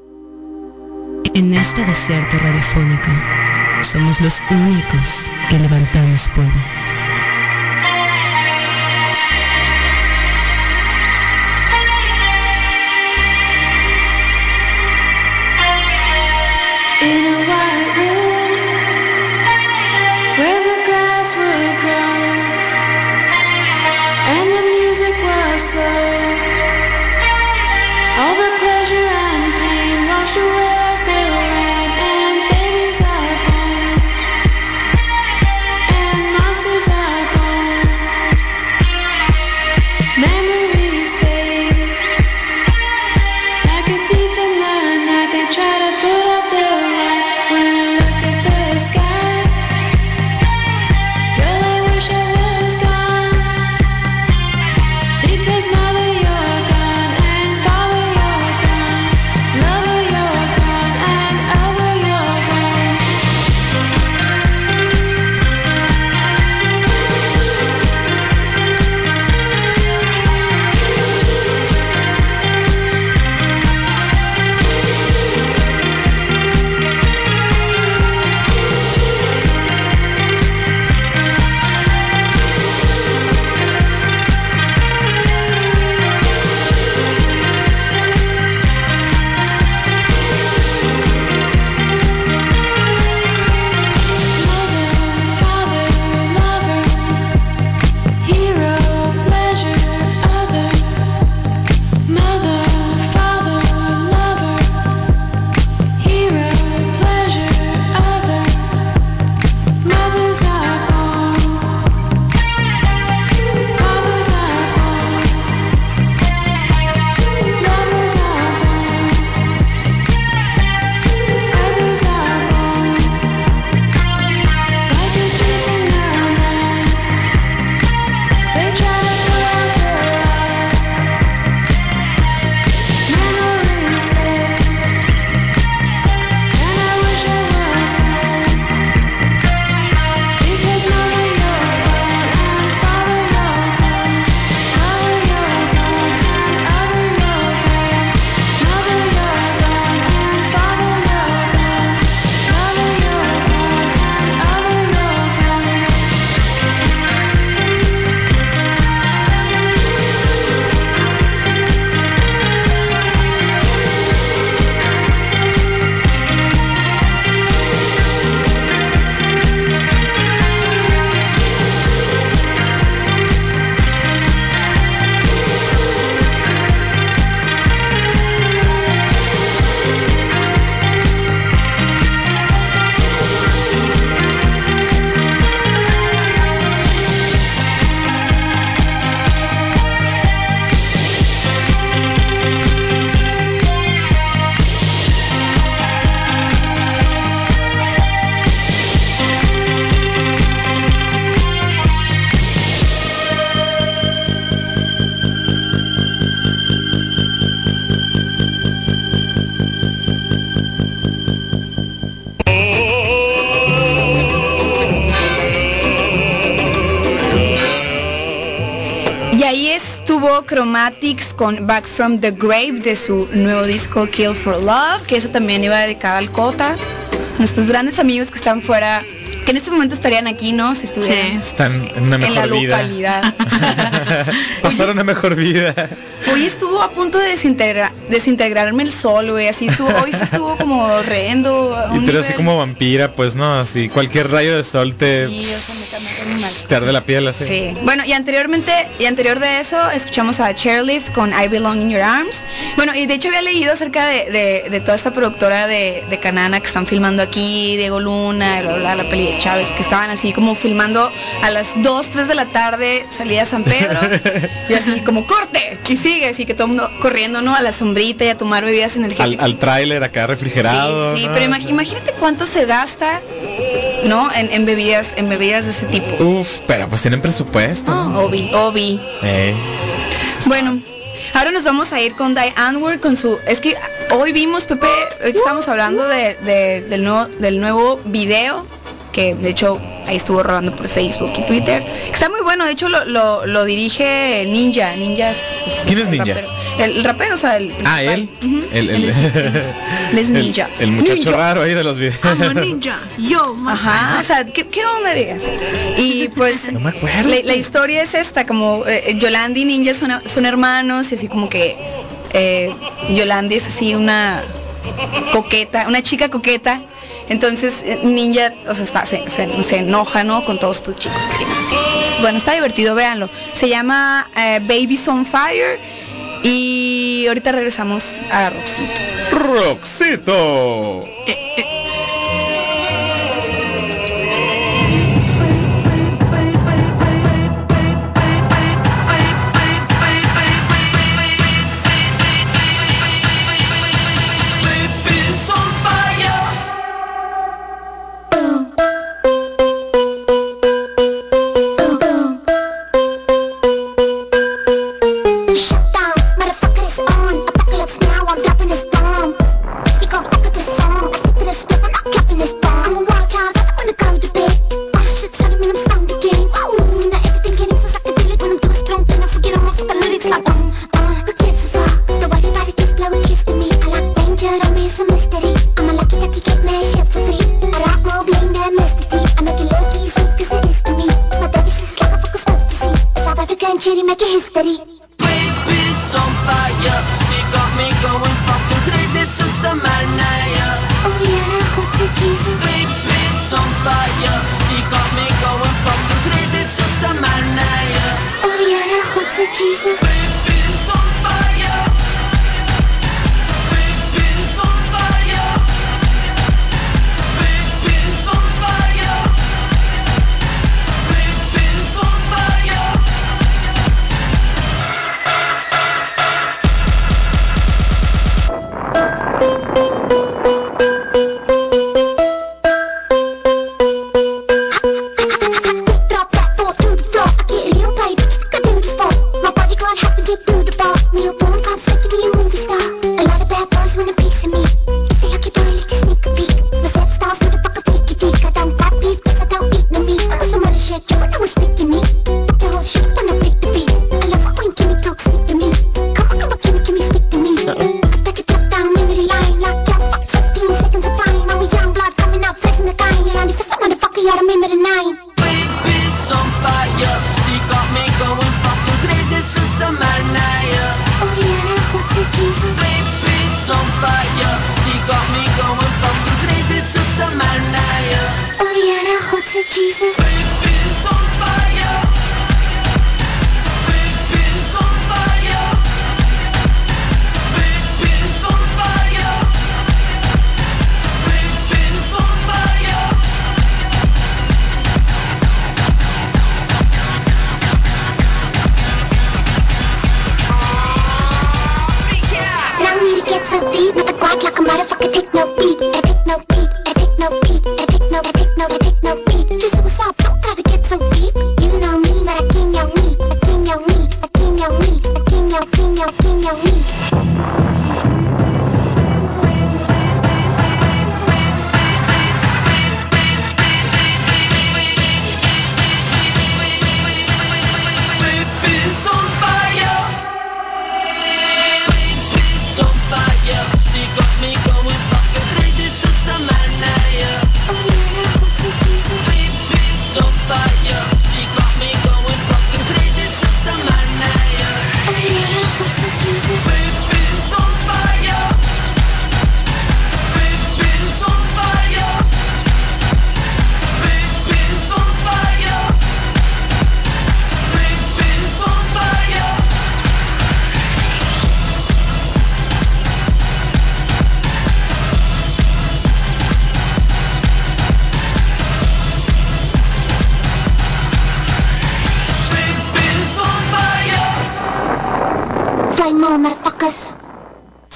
En este desierto radiofónico, somos los únicos que levantamos polvo. In a white room, con Back from the Grave de su nuevo disco Kill for Love, que eso también iba dedicado al Cota, nuestros grandes amigos que están fuera, que en este momento estarían aquí, ¿no? Si estuvieran Sí. Están en una mejor en la vida. localidad. Pasaron una mejor vida. Hoy estuvo a punto de desintegra- desintegrarme el sol, güey, así estuvo, hoy sí estuvo como horrendo. a un Y tú eres así nivel- como vampira, pues no, así cualquier rayo de sol te, Sí, o sea, me cambió muy mal. te arde la piel así. Sí. Bueno, y anteriormente, y anterior de eso, escuchamos a Chairlift con I Belong in Your Arms. Bueno, y de hecho había leído acerca de, de, de toda esta productora de, de Canana que están filmando aquí, Diego Luna, bla, bla, la peli de Chávez, que estaban así como filmando a las dos, tres de la tarde, salida a San Pedro, y así como corte, y sigue, así que todo el mundo corriendo, ¿no? A la sombrita y a tomar bebidas Al, energéticas. al tráiler acá refrigerado. Sí, sí, ¿no? pero imag- imagínate cuánto se gasta, ¿no? En, en bebidas, en bebidas de ese tipo. Uf, pero pues tienen presupuesto. No, ¿no? Obi, Obi. Eh. Bueno, ahora nos vamos a ir con Diane Ward con su... Es que hoy vimos, Pepe, hoy estamos hablando de, de- del, nuevo, del nuevo video, que de hecho ahí estuvo rodando por Facebook y Twitter. Está muy bueno, de hecho lo, lo, lo dirige Ninja. Ninja es, pues, ¿Quién es el Ninja? rapero. El, el rapero, o sea, el Ah, principal. él. Ujú. El, el, Él es, él es- él es Ninja. El, el muchacho Ninja. raro ahí de los videos. ninja, yo, Ajá, o sea, ¿qué, qué onda digas? Y pues No me acuerdo. la, la historia es esta, como eh, Yolandi y Ninja son, son hermanos y así como que eh, Yolandi es así una coqueta, una chica coqueta. Entonces eh, Ninja, o sea, está, se, se, se enoja, ¿no? Con todos estos chicos que vienen así. Entonces, bueno, está divertido, véanlo. Se llama eh, Babies on Fire y ahorita regresamos a Roxito. Roxito. Shut down, motherfucker is on. Apocalypse now, I'm dropping this bomb. Eco, echo the song. I stick to the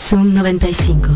Zoom noventa y cinco.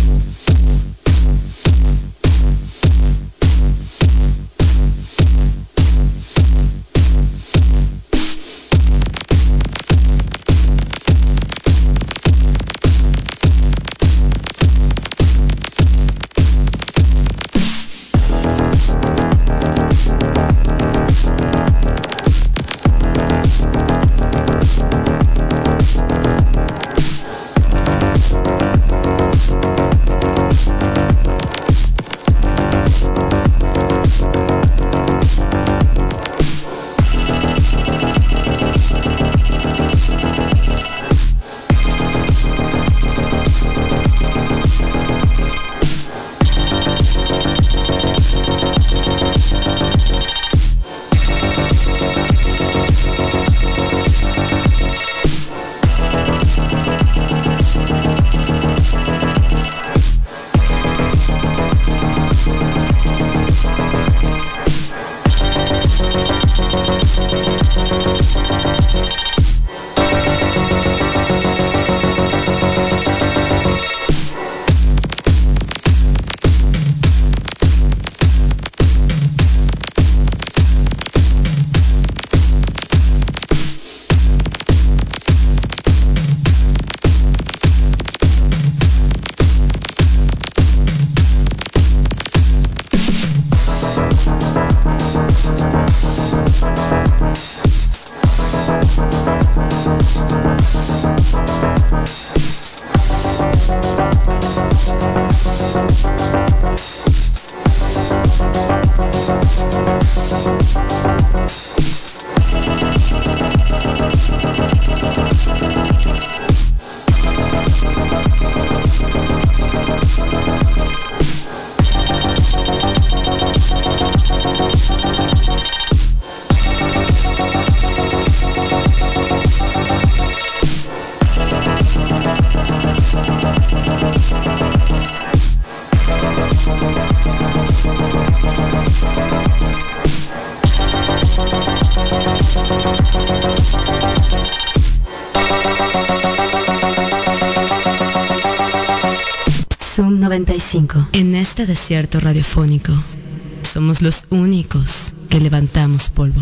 noventa y cinco. En este desierto radiofónico, somos los únicos que levantamos polvo.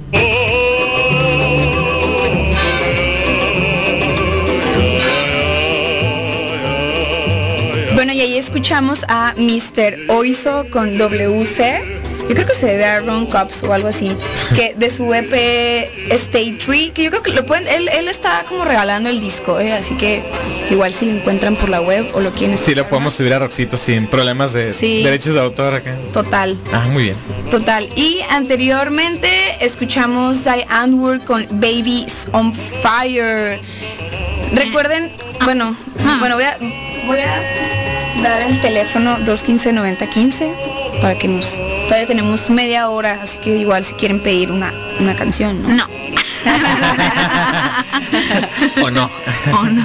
Bueno, y ahí escuchamos a mister Oizo con W C. Yo creo que se debe a Ron Cops o algo así, que de su E P State Tree, que yo creo que lo pueden, él, él está como regalando el disco, ¿eh? Así que igual si lo encuentran por la web o lo quieren escuchar. Sí, lo podemos subir a Roxito sin problemas de sí, derechos de autor acá. Total. Ah, muy bien. Total. Y anteriormente escuchamos Diane Wood con Babies on Fire. Recuerden, bueno, Ah. bueno, voy a, voy a dar el teléfono dos uno cinco, nueve cero uno cinco para que nos... Todavía tenemos media hora, así que igual si quieren pedir una, una canción, ¿no? No. ¿O no? ¿O no?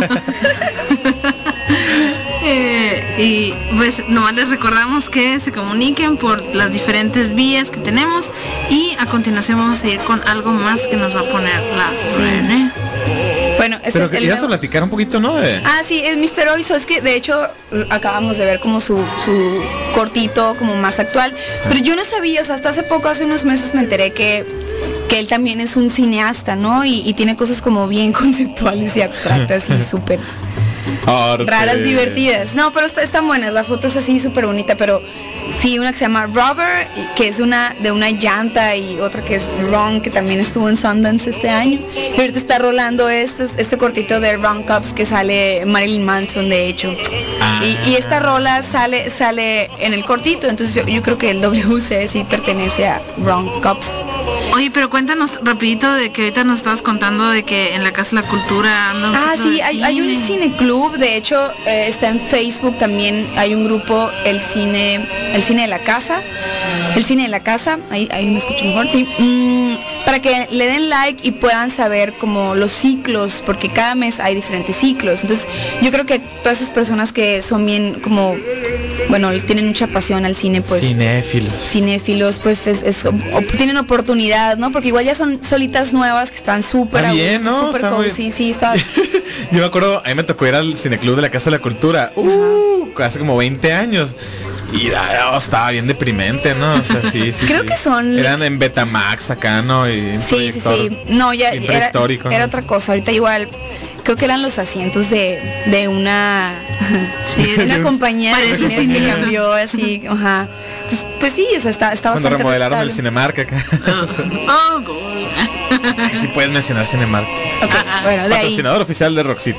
eh, y pues nomás les recordamos que se comuniquen por las diferentes vías que tenemos y a continuación vamos a seguir con algo más que nos va a poner la René. Bueno, este Pero es que el ibas a nuevo... platicar un poquito, ¿no? De... Ah, sí, es mister Oizo. Es que de hecho acabamos de ver como su, su cortito como más actual. Pero yo no sabía, o sea, hasta hace poco, hace unos meses me enteré que, que él también es un cineasta, ¿no? Y, y tiene cosas como bien conceptuales y abstractas y súper Arte. raras, divertidas. No, pero está, están buenas, la foto es así súper bonita, pero sí, una que se llama Rubber, que es una de una llanta, y otra que es Ron, que también estuvo en Sundance este año. Y ahorita está rolando este, este cortito de Ron Cops que sale Marilyn Manson, de hecho. Ah. Y, y esta rola sale sale en el cortito, entonces yo, yo creo que el W C sí pertenece a Ron Cops. Oye, pero cuéntanos rapidito de que ahorita nos estabas contando de que en la Casa de la Cultura anda un Ah, ciclo sí, de hay, hay un cine. cineclub, de hecho eh, está en Facebook también, hay un grupo, el cine, el cine de la casa, el cine de la casa, ahí, ahí me escucho mejor, sí. Mm, para que le den like y puedan saber como los ciclos, porque cada mes hay diferentes ciclos. Entonces yo creo que todas esas personas que son bien como, bueno, tienen mucha pasión al cine, pues cinéfilos, cinéfilos, pues es, es, o, tienen oportunidad, ¿no? Porque igual ya son solitas nuevas que están súper ah, bien, ¿no? súper Está cozy, muy... sí, está. Yo me acuerdo, a mí me tocó ir al Cineclub de la Casa de la Cultura, uh, hace como veinte años. Y oh, estaba bien deprimente, ¿no? O sea, sí, sí. Creo sí. que son... Eran en Betamax acá, ¿no? Y sí, sí, sí. No, ya era, histórico, era ¿no? otra cosa. Ahorita igual, creo que eran los asientos de, de una... sí, de una compañía de cine que cambió así, ajá. Entonces, pues sí, o sea, está, está Cuando bastante remodelaron respetable. el Cinemark acá. Oh, oh, God. Ay, sí puedes mencionar Cinemark. Ok, bueno, de ahí. Patrocinador oficial de Roxito.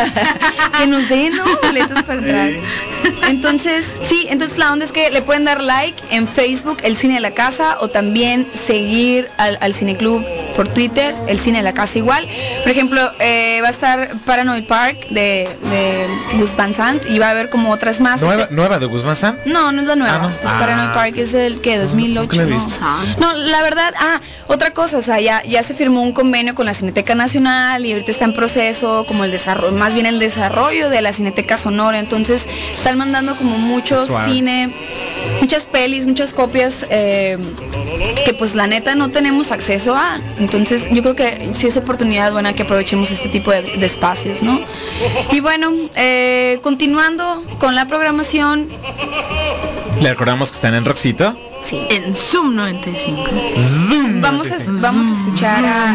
Que nos den, ¿no? Boletos para entrar. Entonces, sí, entonces la onda es que le pueden dar like en Facebook, El Cine de la Casa, o también seguir al, al Cineclub por Twitter, El Cine de la Casa igual. Por ejemplo, eh, va a estar Paranoid Park de, de Gus Van Sant y va a haber como otras más. ¿Nueva, este... ¿nueva de Gus Van Sant? No, no es la nueva. Ah, ¿no? Es ah, Paranoid Park, es el que dos mil ocho. No, ¿no? No, la verdad, ah, otra cosa, o sea, ya, ya se firmó un convenio con la Cineteca Nacional y ahorita está en proceso como el desarrollo, más bien el desarrollo de la Cineteca Sonora. Entonces están mandando como mucho cine, muchas pelis, muchas copias eh, que pues la neta no tenemos acceso a. Entonces yo creo que sí es oportunidad buena que aprovechemos este tipo de, de espacios, ¿no? Y bueno, eh, continuando con la programación. Le recordamos que están en Roxito. Sí. En Zoom noventa y cinco. Zoom Vamos a, noventa y cinco. vamos a escuchar a...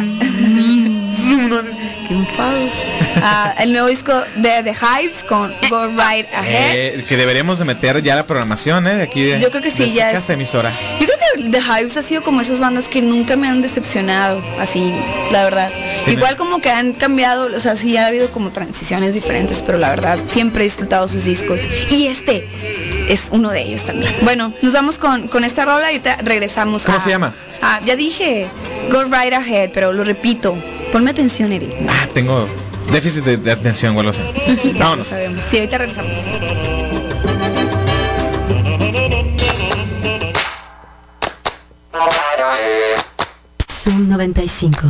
Zoom noventa y cinco. Qué enfados. Ah, el nuevo disco de The Hives con Go Right Ahead. Eh, que deberíamos de meter ya la programación, ¿eh? De aquí de, Yo creo que sí, de esta ya casa es... emisora. Yo creo que The Hives ha sido como esas bandas que nunca me han decepcionado, así, la verdad. ¿Tiene? Igual como que han cambiado, o sea, sí ha habido como transiciones diferentes, pero la verdad, siempre he disfrutado sus discos. Y este es uno de ellos también. Bueno, nos vamos con, con esta rola y ahorita regresamos. ¿Cómo a... se llama? Ah, ya dije, Go Right Ahead, pero lo repito. Ponme atención, Eric. Ah, tengo déficit de, de atención, bueno, sé. Ya lo Vámonos. sabemos. Sí, ahorita regresamos. Zoom noventa y cinco.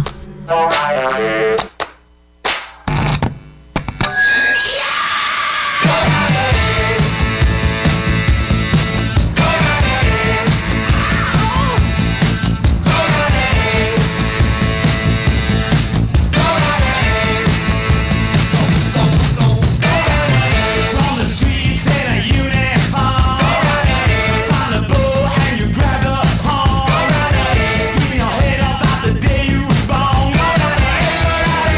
Grab the horn, swing your head up out the day you was born.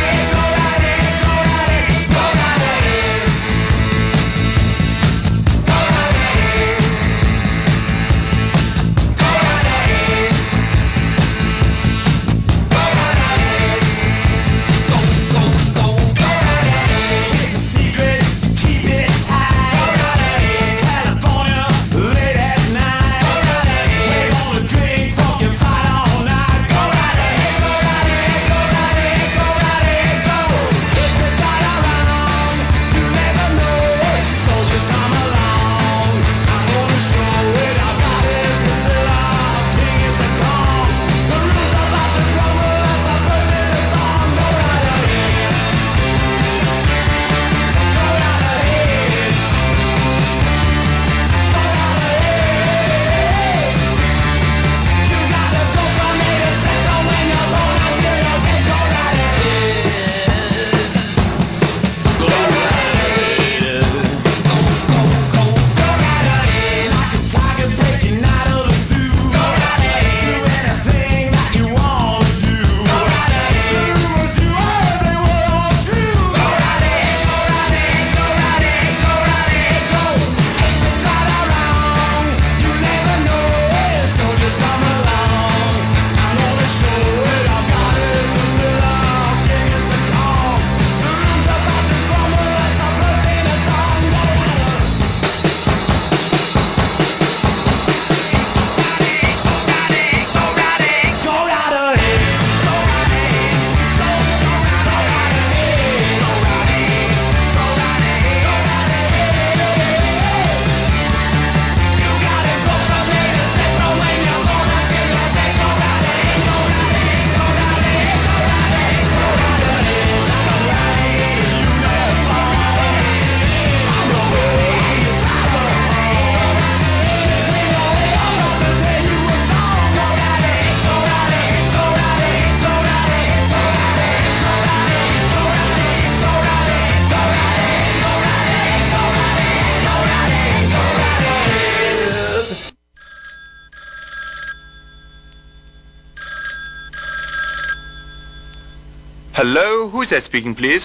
Hello, who's that speaking, please?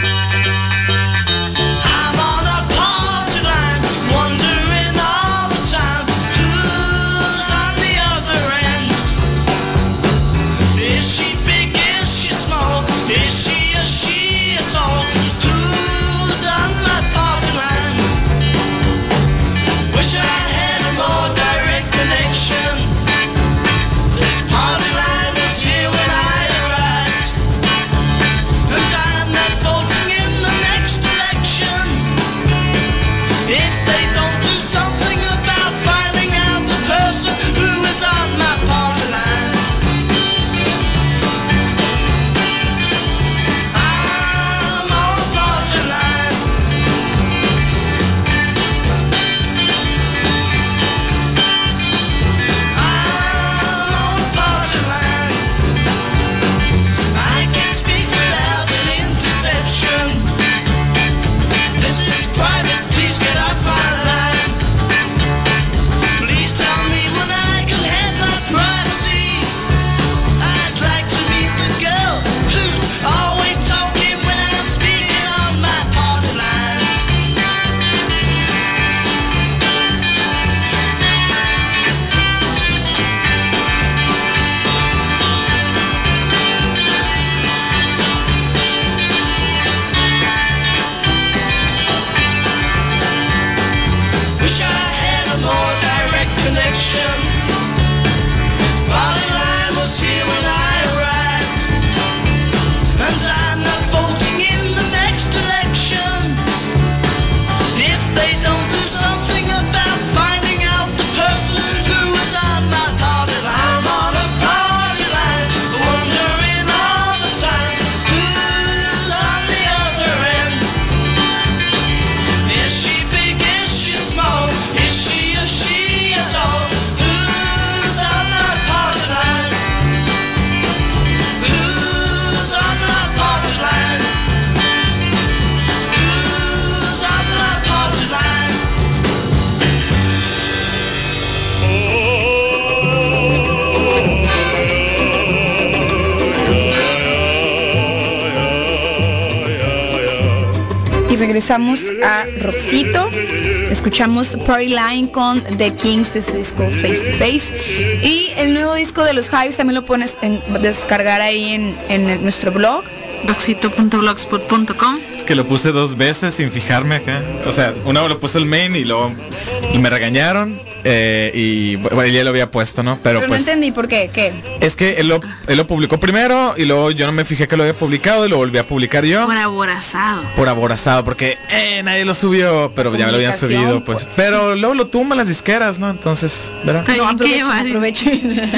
Regresamos a Roxito, escuchamos Party Line con The Kings de su disco Face to Face, y el nuevo disco de los Hives también lo pones en descargar ahí en, en nuestro blog roxito punto blogspot punto com. Que lo puse dos veces sin fijarme acá, o sea, una vez lo puse el main y luego y me regañaron eh, y bueno, ya lo había puesto, ¿no? Pero, Pero pues no entendí por qué, ¿qué? es que él lo, él lo publicó primero y luego yo no me fijé que lo había publicado y lo volví a publicar yo. Por aborazado. Por aborazado, porque eh, nadie lo subió, pero ya me lo habían subido, pues. pues. Pero luego lo tumban las disqueras, ¿no? Entonces, ¿verdad? Hay No, que llevar. aprovechen.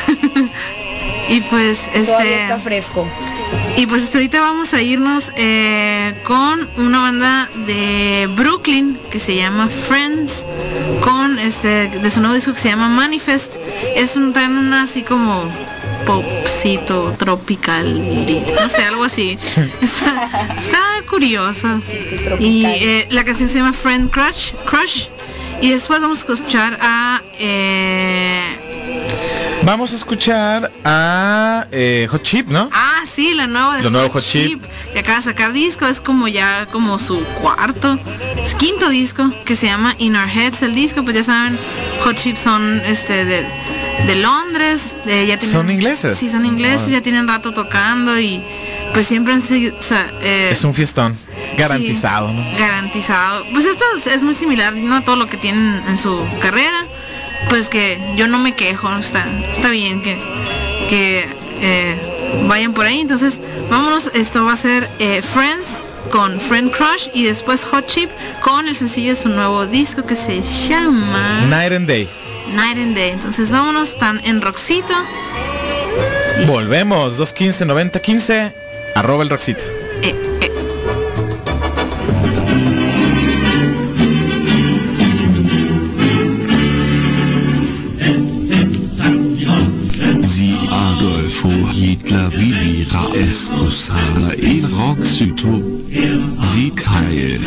Y pues, este... Todavía está fresco. Y pues hasta ahorita vamos a irnos eh, con una banda de Brooklyn que se llama Friends, con este de su nuevo disco que se llama Manifest. Es un tan una así como popcito tropical, no sé, algo así. Está, está curioso. Y eh, la canción se llama Friend Crush, Crush. Y después vamos a escuchar a eh, Vamos a escuchar a eh, Hot Chip, ¿no? Ah, sí, la nueva de Lo nuevo Hot, Hot Chip, que acaba de sacar disco, es como ya como su cuarto, es quinto disco, que se llama In Our Heads. El disco, pues ya saben, Hot Chip son este de, de Londres, de, ya tienen, ¿Son ingleses? Sí, son ingleses, oh. Ya tienen rato tocando y pues siempre han sido, o sea, eh, es un fiestón, garantizado, sí, ¿no? Garantizado. Pues esto es, es muy similar, no a todo lo que tienen en su carrera. Pues que yo no me quejo, está, está bien que, que eh, vayan por ahí. Entonces, vámonos, esto va a ser eh, Friends con Friend Crush y después Hot Chip con el sencillo de su nuevo disco que se llama Night and Day. Night and Day. Entonces, vámonos, están en Roxito. Y... volvemos, dos quince noventa quince, arroba el Roxito. Eh, eh. Adolfo Hitler vivira excusada il Roxito, sie Keil.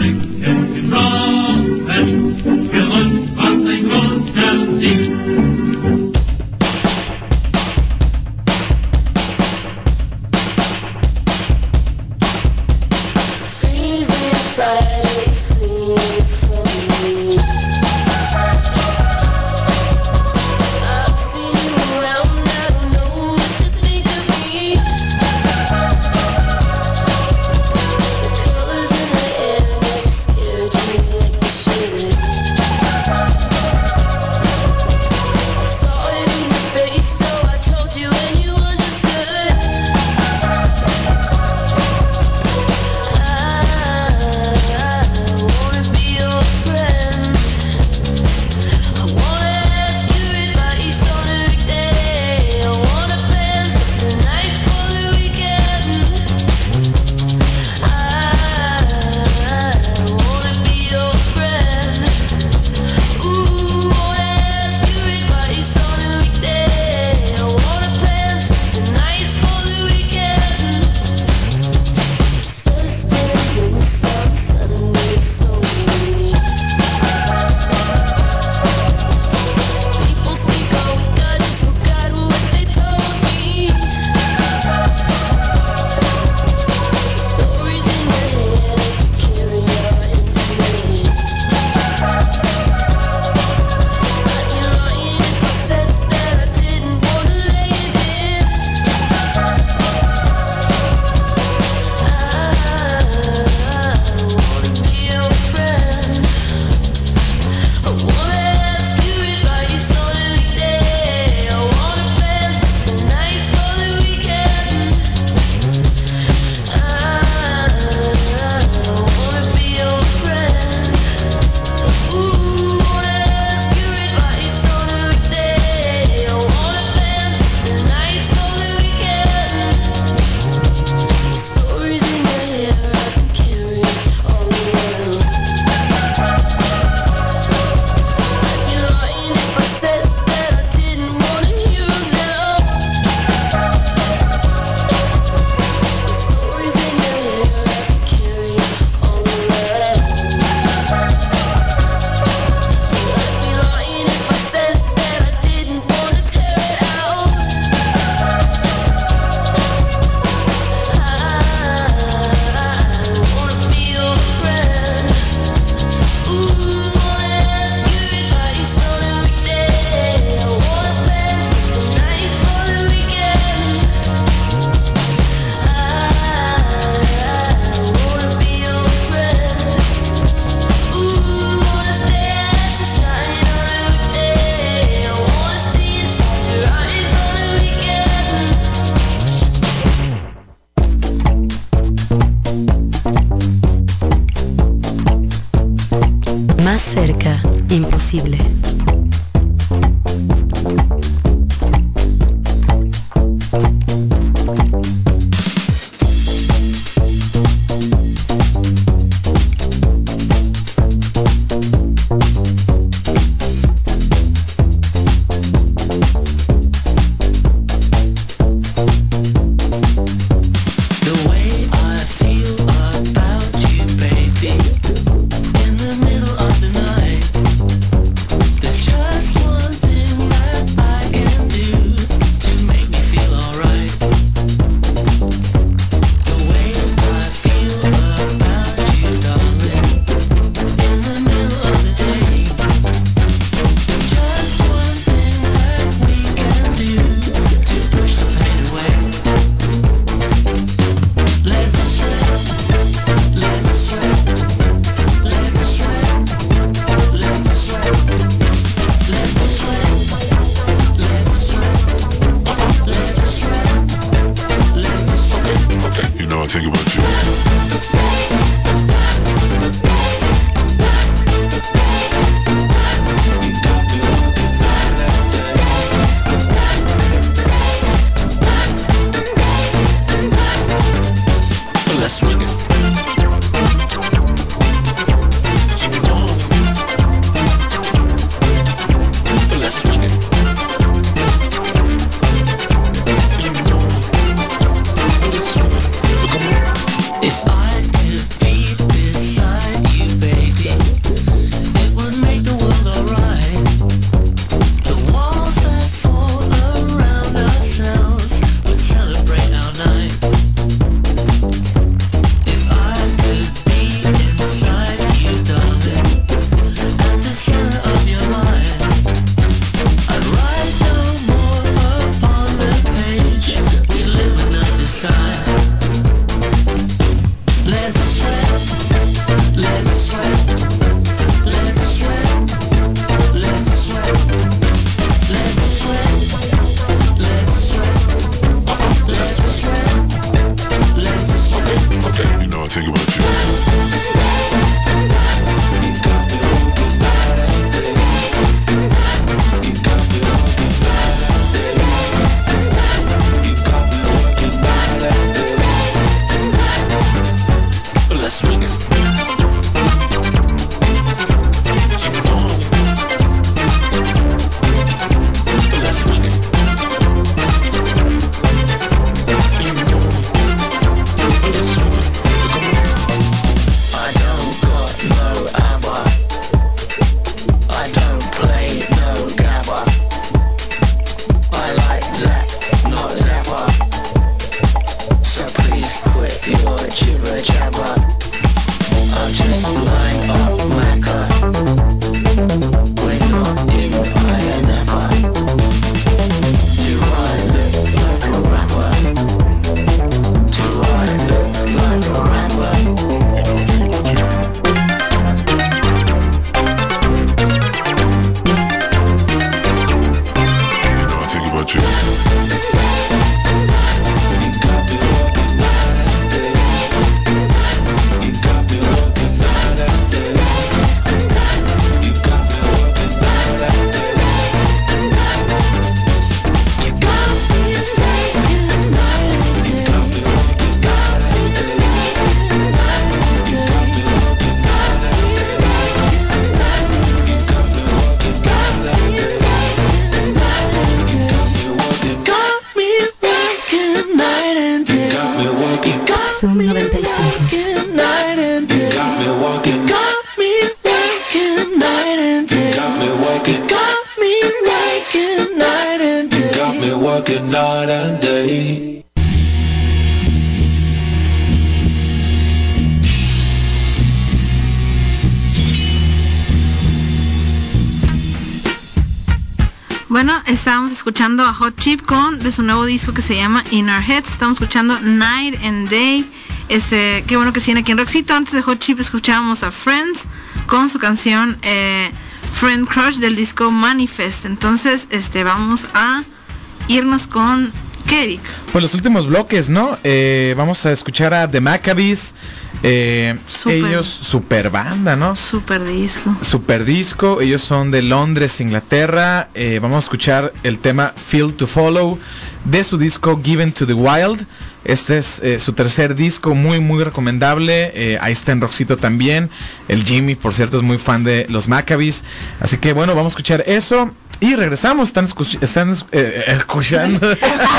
Bueno, estábamos escuchando a Hot Chip con de su nuevo disco que se llama In Our Heads. Estamos escuchando Night and Day. Este, qué bueno que siguen aquí en Roxito. Antes de Hot Chip escuchábamos a Friends con su canción eh, Friend Crush del disco Manifest. Entonces, este, vamos a irnos con ¿qué, Eric? Pues los últimos bloques, ¿no? Eh, vamos a escuchar a The Maccabees. Eh, super, ellos, super banda, ¿no? Super disco. Super disco. Ellos son de Londres, Inglaterra. Eh, vamos a escuchar el tema Feel to Follow de su disco Given to the Wild. Este es eh, su tercer disco, muy muy recomendable. Eh, ahí está en Roxito también. El Jimmy, por cierto, es muy fan de los Maccabees. Así que bueno, vamos a escuchar eso. Y regresamos, están, escuch- están eh, escuchando.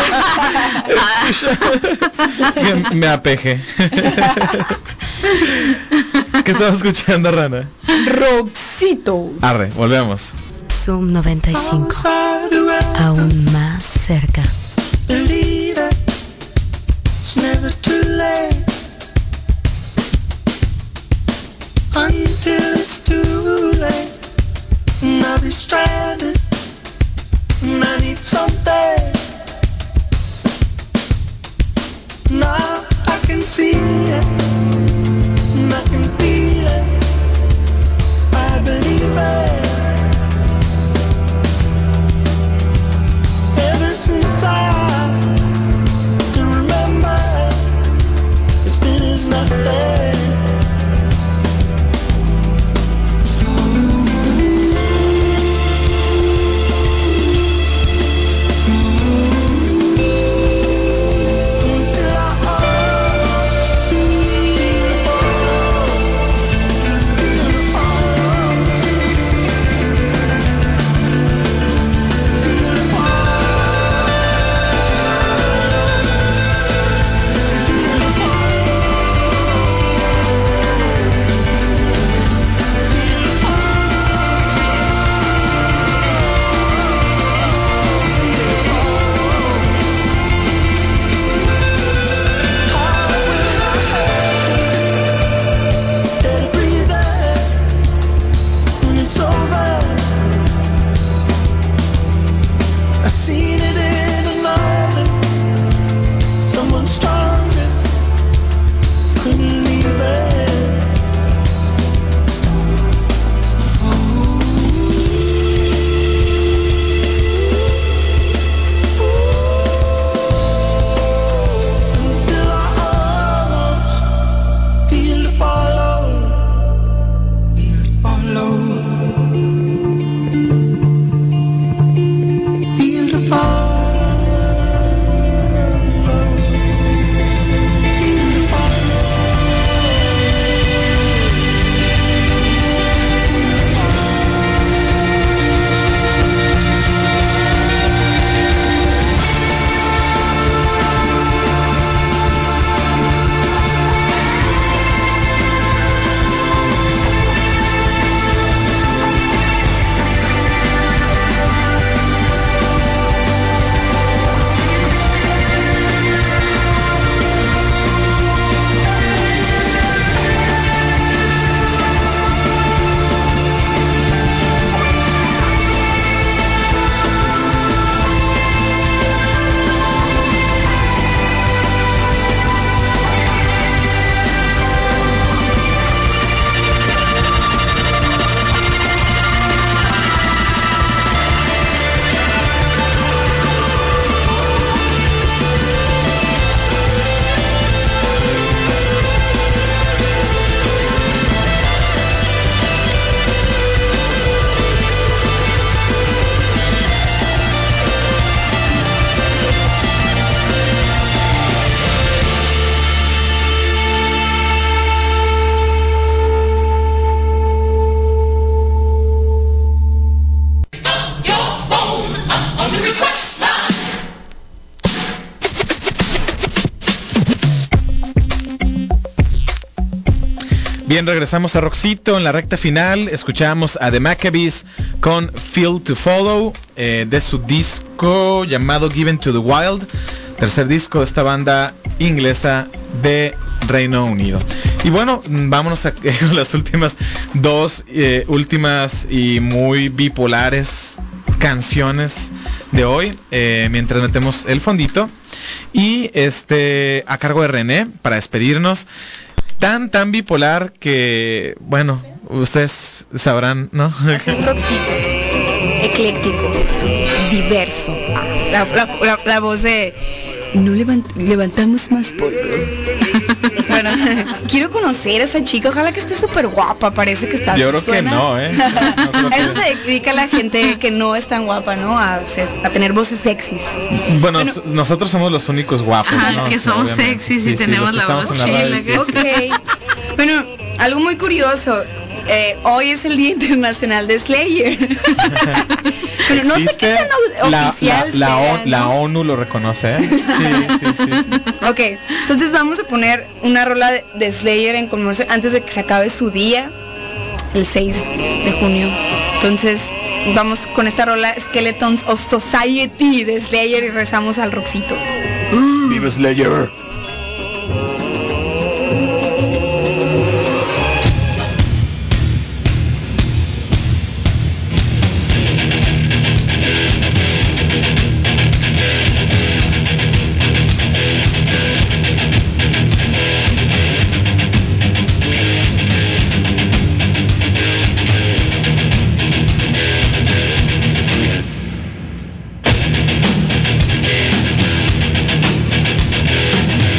me, me apeje. ¿Qué estamos escuchando, Rana? Roxito. Arre, volvemos. Zoom noventa y cinco. Aún más cerca. It's never too late until it's too late, and I'll be stranded, and I need something. Now I can see it, and I can feel it. I believe it. Ever since I nothing. Bien, regresamos a Roxito en la recta final. Escuchamos a The Maccabees con Feel to Follow, eh, de su disco llamado Given to the Wild, tercer disco de esta banda inglesa de Reino Unido. Y bueno, vámonos a eh, las últimas dos eh, últimas y muy bipolares canciones de hoy, eh, mientras metemos el fondito. Y este, a cargo de René, para despedirnos. Tan, tan bipolar que, bueno, ustedes sabrán, ¿no? Así es Roxito. Ecléctico. Diverso. La, la, la, la voz de... No levant, levantamos más polvo. Bueno, quiero conocer a esa chica. Ojalá que esté súper guapa. Parece que está... Yo creo ¿suena? que no, ¿eh? No creo Eso que... se dedica a la gente que no es tan guapa, ¿no? A, hacer, a tener voces sexys. Bueno, Bueno, nosotros somos los únicos guapos, Ajá, ¿no? que O sea, somos obviamente. sexys y Sí, sí, tenemos los que la estamos voz en la radio, chila, sí, que- sí. Ok. Bueno, algo muy curioso. Eh, hoy es el Día Internacional de Slayer. Bueno, no sé qué Existe, tan o- la, oficial la, la, sea, O- la ¿no? ONU lo reconoce, ¿eh? Sí, sí, sí, sí. Ok, entonces vamos a poner una rola de, de Slayer en conmemoración antes de que se acabe su día, el seis de junio. Entonces vamos con esta rola Skeletons of Society de Slayer y rezamos al Roxito. Viva Slayer. Thank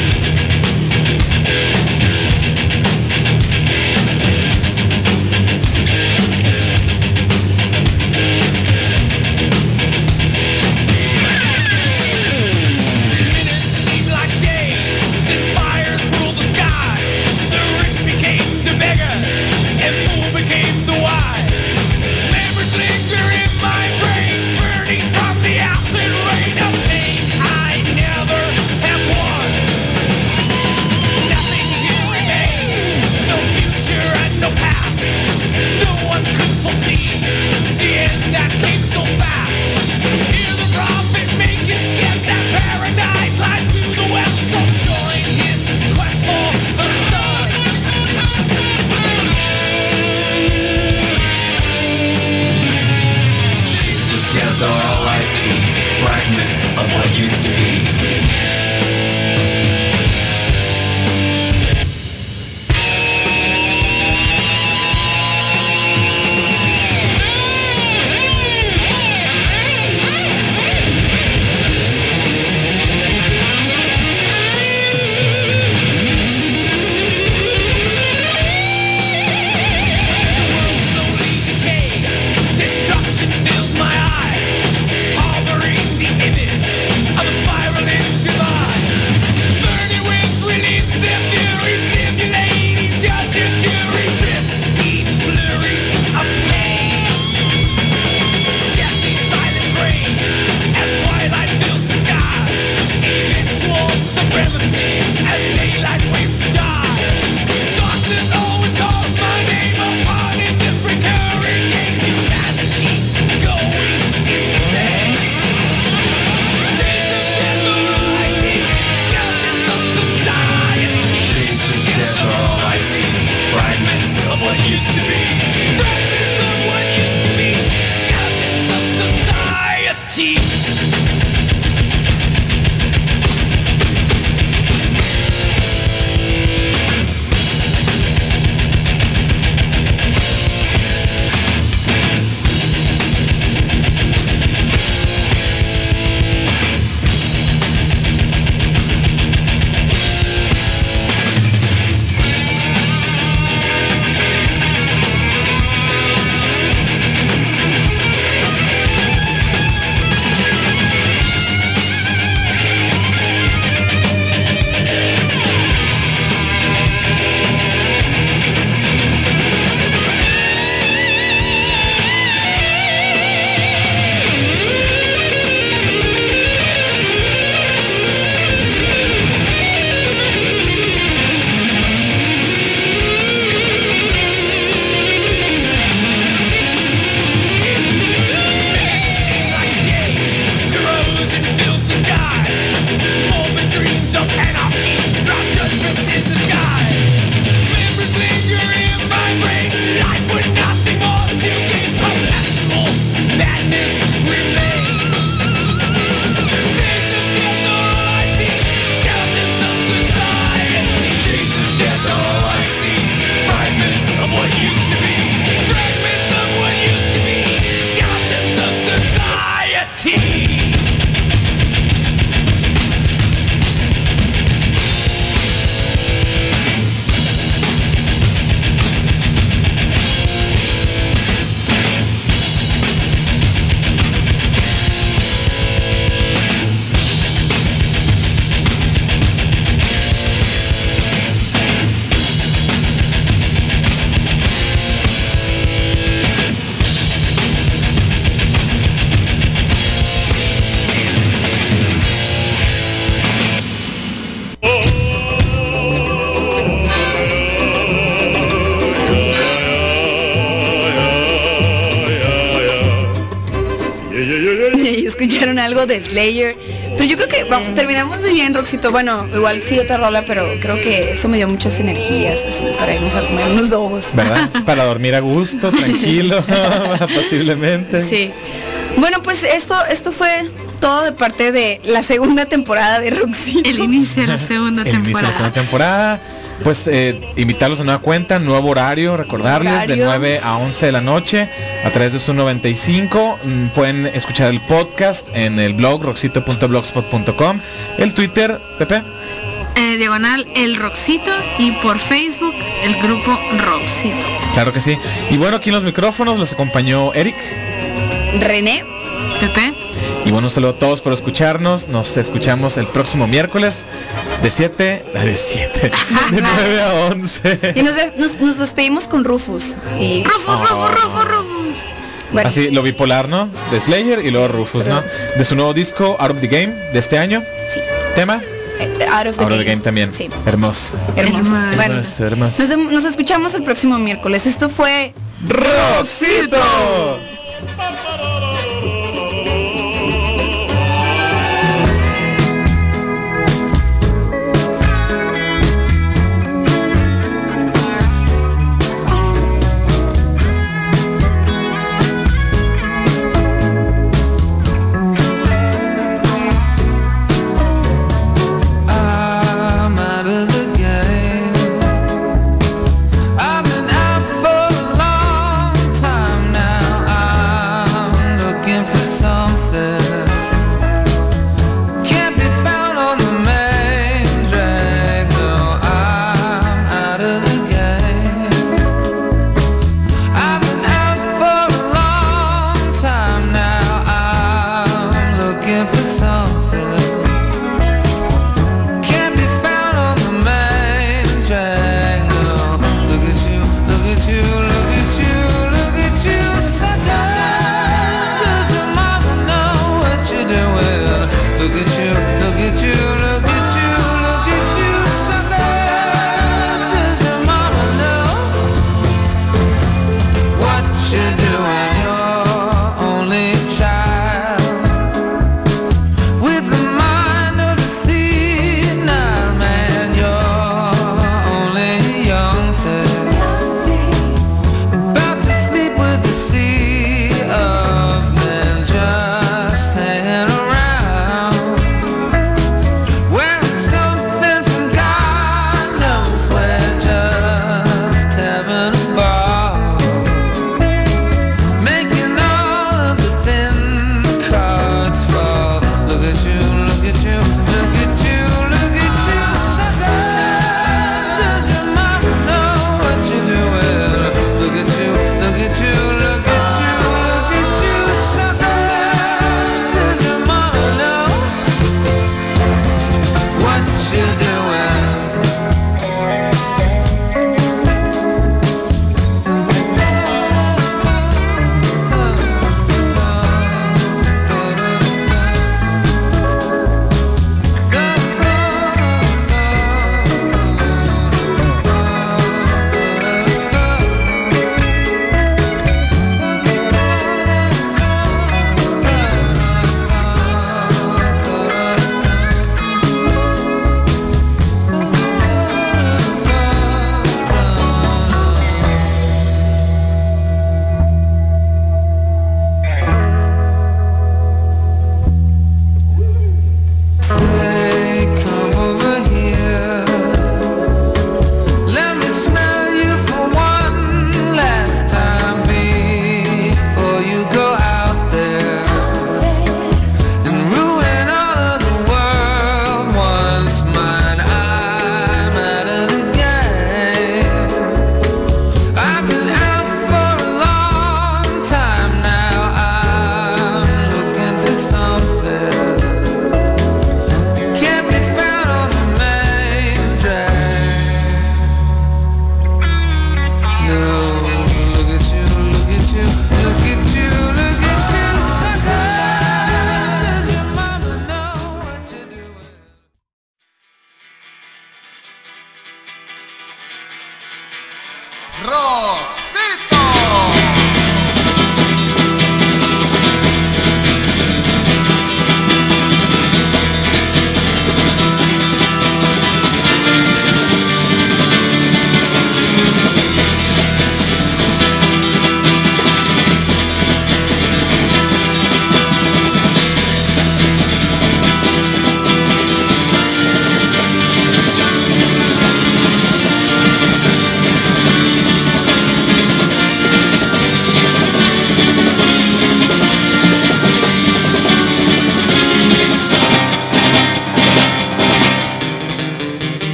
Y escucharon algo de Slayer. Pero yo creo que vamos, terminamos muy bien, Roxito. Bueno, igual sí otra rola, pero creo que eso me dio muchas energías así para irnos a comer unos dogos. ¿Verdad? Para dormir a gusto, tranquilo, posiblemente. Sí. Bueno, pues esto, esto fue todo de parte de la segunda temporada de Roxito. El inicio de la segunda El inicio de la temporada. segunda temporada. Pues eh, invitarlos a nueva cuenta, nuevo horario, recordarles Horario. de nueve a once de la noche a través de Zoom noventa y cinco. Mm, pueden escuchar el podcast en el blog roxito punto blogspot punto com, el Twitter, Pepe. Eh, diagonal El Roxito y por Facebook el grupo Roxito. Claro que sí. Y bueno, aquí en los micrófonos los acompañó Eric. René. Pepe. Y bueno, un saludo a todos por escucharnos. Nos escuchamos el próximo miércoles de siete, de siete, de nueve a once. Y nos, de- nos, nos despedimos con Rufus. Y Rufus, Oh. Rufus, Rufus, Rufus. bueno, Así, lo bipolar, ¿no? De Slayer y luego Rufus, ¿no? De su nuevo disco, Out of the Game, de este año. sí. Tema, Eh, Out of the, Out of the game. Game también. Sí. Hermoso. Hermoso. Hermoso. Bueno, Hermoso, hermoso. nos, nos escuchamos el próximo miércoles. Esto fue ¡Rosito! Ba-ba-da-da-da.